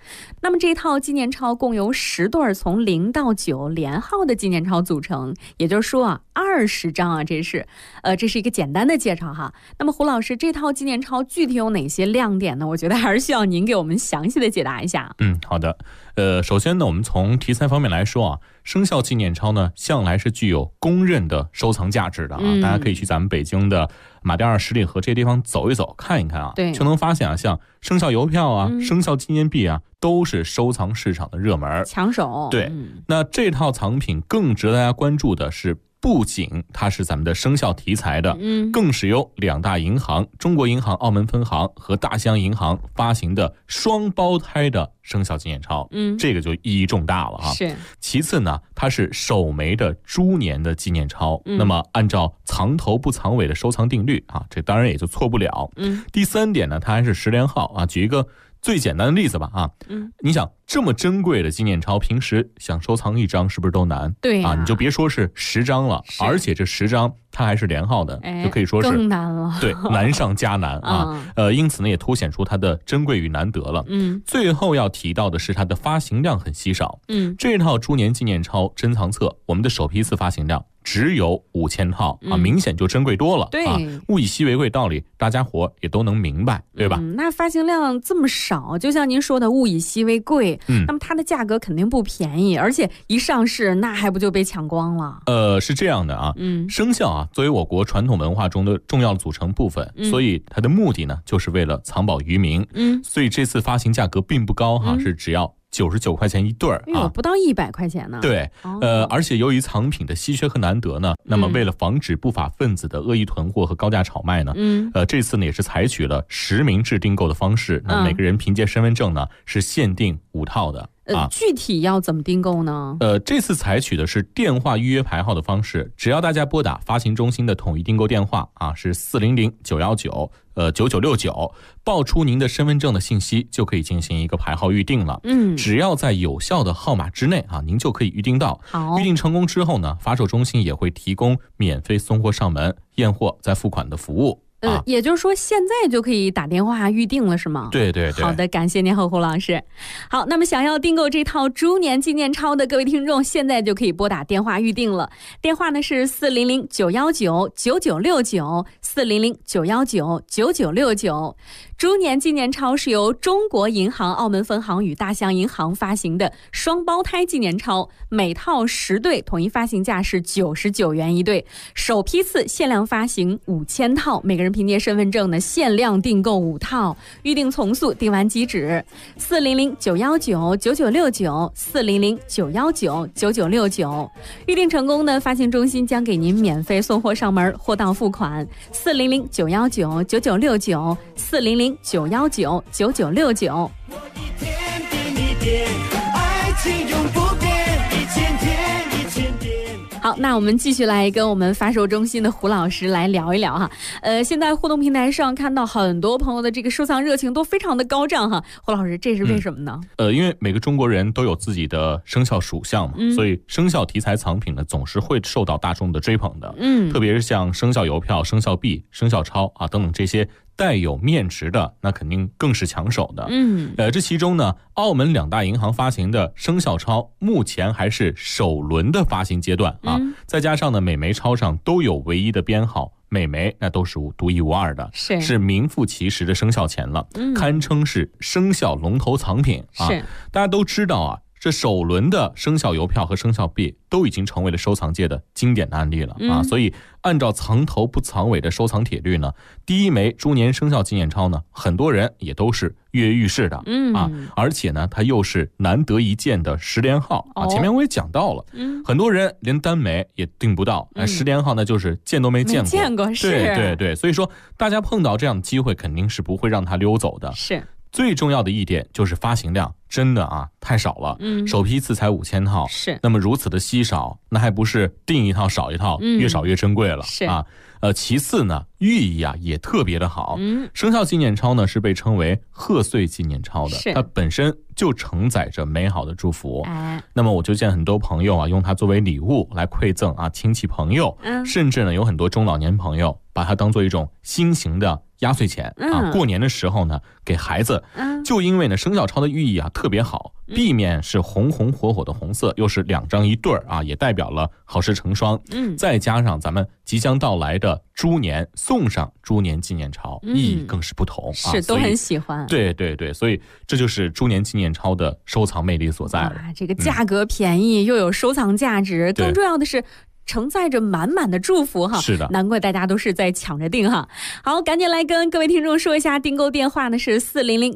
那么这一套纪念钞共由10对从0到9连号的纪念钞组成，也就是说啊，20张啊，这是一个简单的介绍哈。那么胡老师，这套纪念钞具体有哪些亮点呢？我觉得还是需要您给我们详细的解答一下。 好的。首先呢，我们从题材方面来说啊，生肖纪念钞呢，向来是具有公认的收藏价值的啊。大家可以去咱们北京的马甸二十里河这些地方走一走，看一看啊，就能发现啊，像生肖邮票啊、生肖纪念币啊，都是收藏市场的热门抢手。 对，那这套藏品更值得大家关注的是，不仅它是咱们的生肖题材的，更是由2大银行中国银行澳门分行和大西洋银行发行的双胞胎的生肖纪念钞，这个就意义重大了啊。 是。 其次呢，它是首枚的猪年的纪念钞，那么按照藏头不藏尾的收藏定律啊，这当然也就错不了。第3点呢，它还是10连号啊。举一个最简单的例子吧啊，你想这么珍贵的纪念钞，平时想收藏1张是不是都难？ 对啊，你就别说是10张了，而且这10张它还是连号的，就可以说是更难了。 对，难上加难啊。因此呢，也凸显出它的珍贵与难得了。最后要提到的是它的发行量很稀少。这套猪年纪念钞珍藏册，我们的首批次发行量只有5000套啊，明显就珍贵多了。 对， 物以稀为贵道理，大家伙也都能明白，对吧？ 那发行量这么少，就像您说的物以稀为贵，那么它的价格肯定不便宜，而且一上市那还不就被抢光了？ 是这样的啊，生肖啊作为我国传统文化中的重要组成部分，所以它的目的呢就是为了藏宝于民。所以这次发行价格并不高哈，是只要99块钱一对啊， 不到100块钱呢。 对，而且由于藏品的稀缺和难得呢，那么为了防止不法分子的恶意囤货和高价炒卖呢，这次呢也是采取了实名制订购的方式，那每个人凭借身份证呢是限定5套的。 具体要怎么订购呢？ 这次采取的是电话预约排号的方式，只要大家拨打发行中心的统一订购电话啊，是400-919-9969，报出您的身份证的信息，就可以进行一个排号预定了。只要在有效的号码之内啊，您就可以预定到。预定成功之后呢，发售中心也会提供免费送货上门、验货再付款的服务。 也就是说现在就可以打电话预定了是吗？ 对对对。 好的，感谢您胡老师。好，那么想要订购这套猪年纪念钞的各位听众，现在就可以拨打电话预定了。电话呢是400-919-9969，400-919-9969。猪年纪念钞是由中国银行澳门分行与大西洋银行发行的双胞胎纪念钞，每套10对，统一发行价是99元一对，首批次限量发行5000套，每个人凭借身份证呢限量订购5套，预定从速，订完即止。400-919-9969，400-919-9969，预定成功呢，发行中心将给您免费送货上门，货到付款。400-919-9969，400-919-9969。好，那我们继续来跟我们发售中心的胡老师来聊一聊哈。现在互动平台上看到很多朋友的这个收藏热情都非常的高涨哈。胡老师，这是为什么呢？ 因为每个中国人都有自己的生肖属相嘛，所以生肖题材藏品呢总是会受到大众的追捧的。特别是像生肖邮票、生肖币、生肖钞啊等等这些带有面值的，那肯定更是抢手的。这其中呢，澳门2大银行发行的生肖钞目前还是首轮的发行阶段啊，再加上呢每枚钞上都有唯一的编号，每枚那都是独一无二的，是名副其实的生肖钱了，堪称是生肖龙头藏品啊。大家都知道啊，这首轮的生肖邮票和生肖币都已经成为了收藏界的经典的案例了啊，所以按照藏头不藏尾的收藏铁律呢，第一枚猪年生肖纪念钞呢，很多人也都是跃跃欲试的啊，而且呢，它又是难得一见的10连号啊。前面我也讲到了，很多人连单枚也订不到，10连号呢就是见都没见过，对对对，所以说大家碰到这样的机会，肯定是不会让它溜走的。 是。 最重要的一点就是发行量真的啊太少了，首批次才5000套， 是。 那么如此的稀少，那还不是订一套少一套，越少越珍贵了啊。其次呢，寓意啊也特别的好。生肖纪念钞呢是被称为贺岁纪念钞的，它本身就承载着美好的祝福。那么我就见很多朋友啊用它作为礼物来馈赠啊亲戚朋友，甚至呢有很多中老年朋友把它当做一种新型的压岁钱啊。过年的时候呢，给孩子，就因为呢生肖钞的寓意啊特别好，币面是红红火火的红色，又是2张一对儿啊，也代表了好事成双。再加上咱们即将到来的猪年，送上猪年纪念钞，意义更是不同啊， 是都很喜欢。 对对对，所以这就是猪年纪念钞的收藏魅力所在了。 这个价格便宜，又有收藏价值，更重要的是承载着满满的祝福哈。 是的， 难怪大家都是在抢着订哈。好，赶紧来跟各位听众说一下，订购电话呢是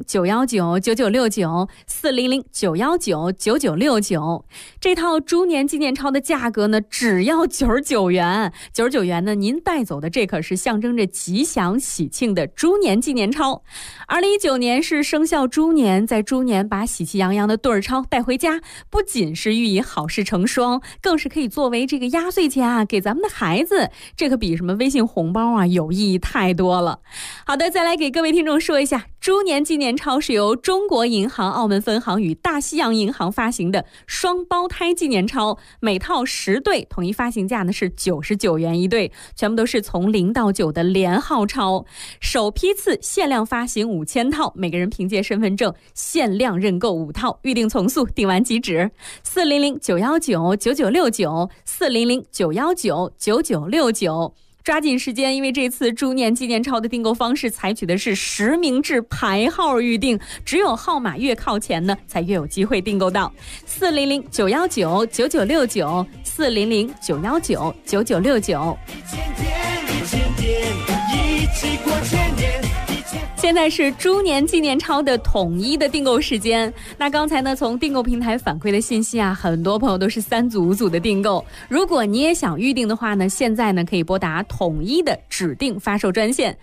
400-919-9969，400-919-9969。这套猪年纪念钞的价格呢只要99元，99元呢您带走的这可是象征着吉祥喜庆的猪年纪念钞。2019年是生肖猪年，在猪年把喜气洋洋的对儿钞带回家，不仅是寓意好事成双，更是可以作为这个压岁钱啊给咱们的孩子，这可比什么微信红包啊有意义太多了。好的，再来给各位听众说一下，猪年纪念钞是由中国银行澳门分行与大西洋银行发行的双胞胎纪念钞，每套10对，统一发行价呢是99元一对，全部都是从0到9的连号钞，首批次限量发行5000套，每个人凭借身份证限量认购5套，预定从速，订完即止。400-919-9969，400-919-9969。抓紧时间，因为这次猪年纪念钞的订购方式采取的是实名制排号预定，只有号码越靠前呢，才越有机会订购到。400-919-9969，400-919-9969。现在是猪年纪念钞的统一的订购时间。那刚才呢，从订购平台反馈的信息啊，很多朋友都是3组5组的订购。如果你也想预定的话呢，现在呢可以拨打统一的指定发售专线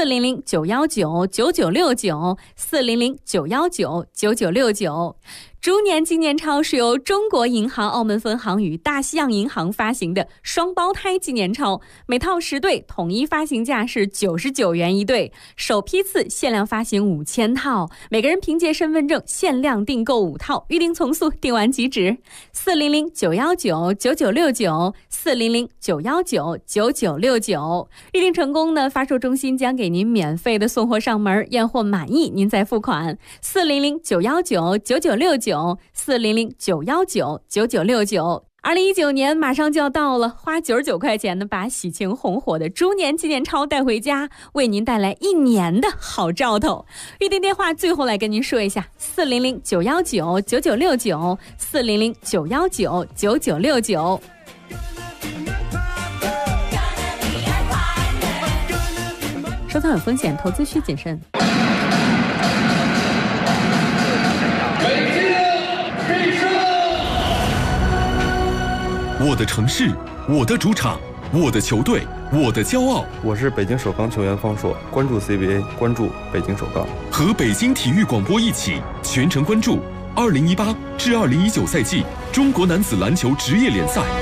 400-919-9969，400-919-9969。猪年纪念钞是由中国银行澳门分行与大西洋银行发行的双胞胎纪念钞，每套10对，统一发行价是99元一对，首批次限量发行5000套，每个人凭借身份证限量订购5套，预定从速，订完即止。400-919-9969，400-919-9969。预定成功呢，发售中心将给您免费的送货上门，验货满意您再付款。400-919-9969，400-919-9969。2019年马上就要到了，花99块钱呢，把喜庆红火的猪年纪念钞带回家，为您带来1年的好兆头。预定电话最后来跟您说一下：400-919-9969，400-919-9969。收藏有风险，投资需谨慎。 我的城市，我的主场，我的球队，我的骄傲。 我是北京首钢球员方硕，关注 CBA， 关注北京首钢。 和北京体育广播一起全程关注2018至2019赛季中国男子篮球职业联赛。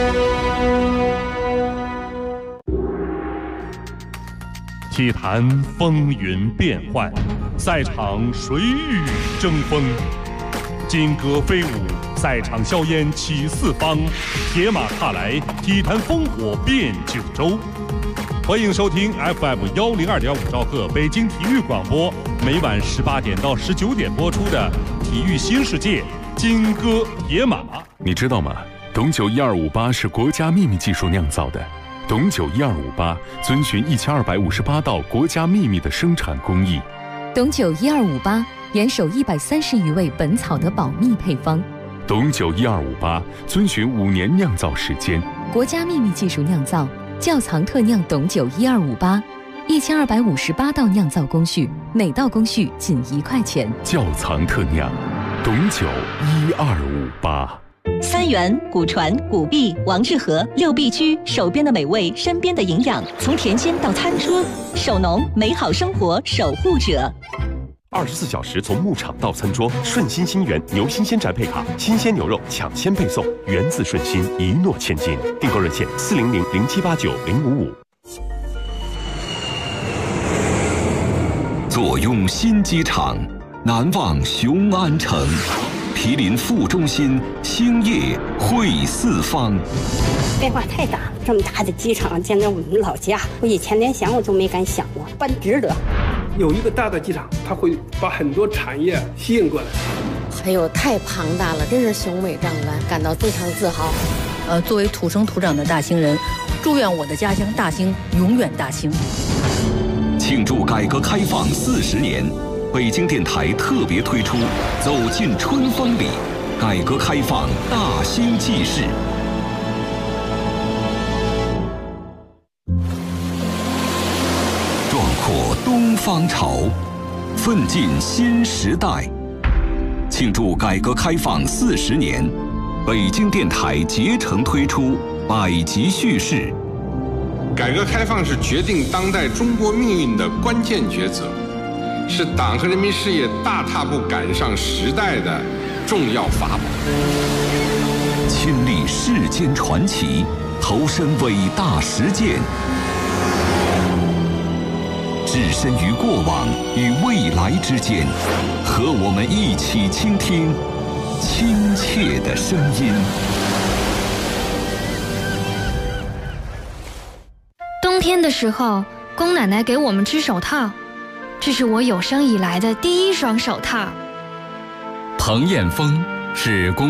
体坛风云变幻，赛场谁与争锋？金戈飞舞，赛场硝烟起四方，铁马踏来，体坛烽火遍九州。欢迎收听 FM102.5兆赫北京体育广播，每晚18点到19点播出的《体育新世界》金戈铁马。 你知道吗？董酒1258是国家秘密技术酿造的。董酒1258遵循1258道国家秘密的生产工艺。 董酒1258严守130余位本草的保密配方。 董酒1258遵循5年酿造时间， 国家秘密技术酿造，窖藏特酿董酒1258，1258道酿造工序，每道工序仅1块钱。 窖藏特酿，董酒1258。 三元、古传、古币、王致和6必居，手边的美味，身边的营养，从甜鲜到餐桌，手农美好生活守护者。 24小时从牧场到餐桌，顺心新源牛新鲜宅配卡，新鲜牛肉抢先配送，源自顺心，一诺千金。订购热线400-0789-055。 坐拥新机场，难忘雄安城。 毗邻副中心，星夜会四方。 变化太大了，这么大的机场建在我们老家，我以前连想我都没敢想过，办值得。 有一个大的机场，它会把很多产业吸引过来。 还有太庞大了，真是雄伟壮观，感到非常自豪。作为土生土长的大兴人，祝愿我的家乡大兴永远大兴。 庆祝改革开放40年，北京电台特别推出《走进春风里》，改革开放大兴纪事。壮阔东方潮，奋进新时代。庆祝改革开放40年，北京电台竭诚推出百集叙事。 改革开放是决定当代中国命运的关键抉择，是党和人民事业大踏步赶上时代的重要法宝。 亲历世间传奇，投身伟大实践，置身于过往与未来之间，和我们一起倾听亲切的声音。 冬天的时候，宫奶奶给我们织手套，这是我有生以来的第一双手套。 彭艳峰是宫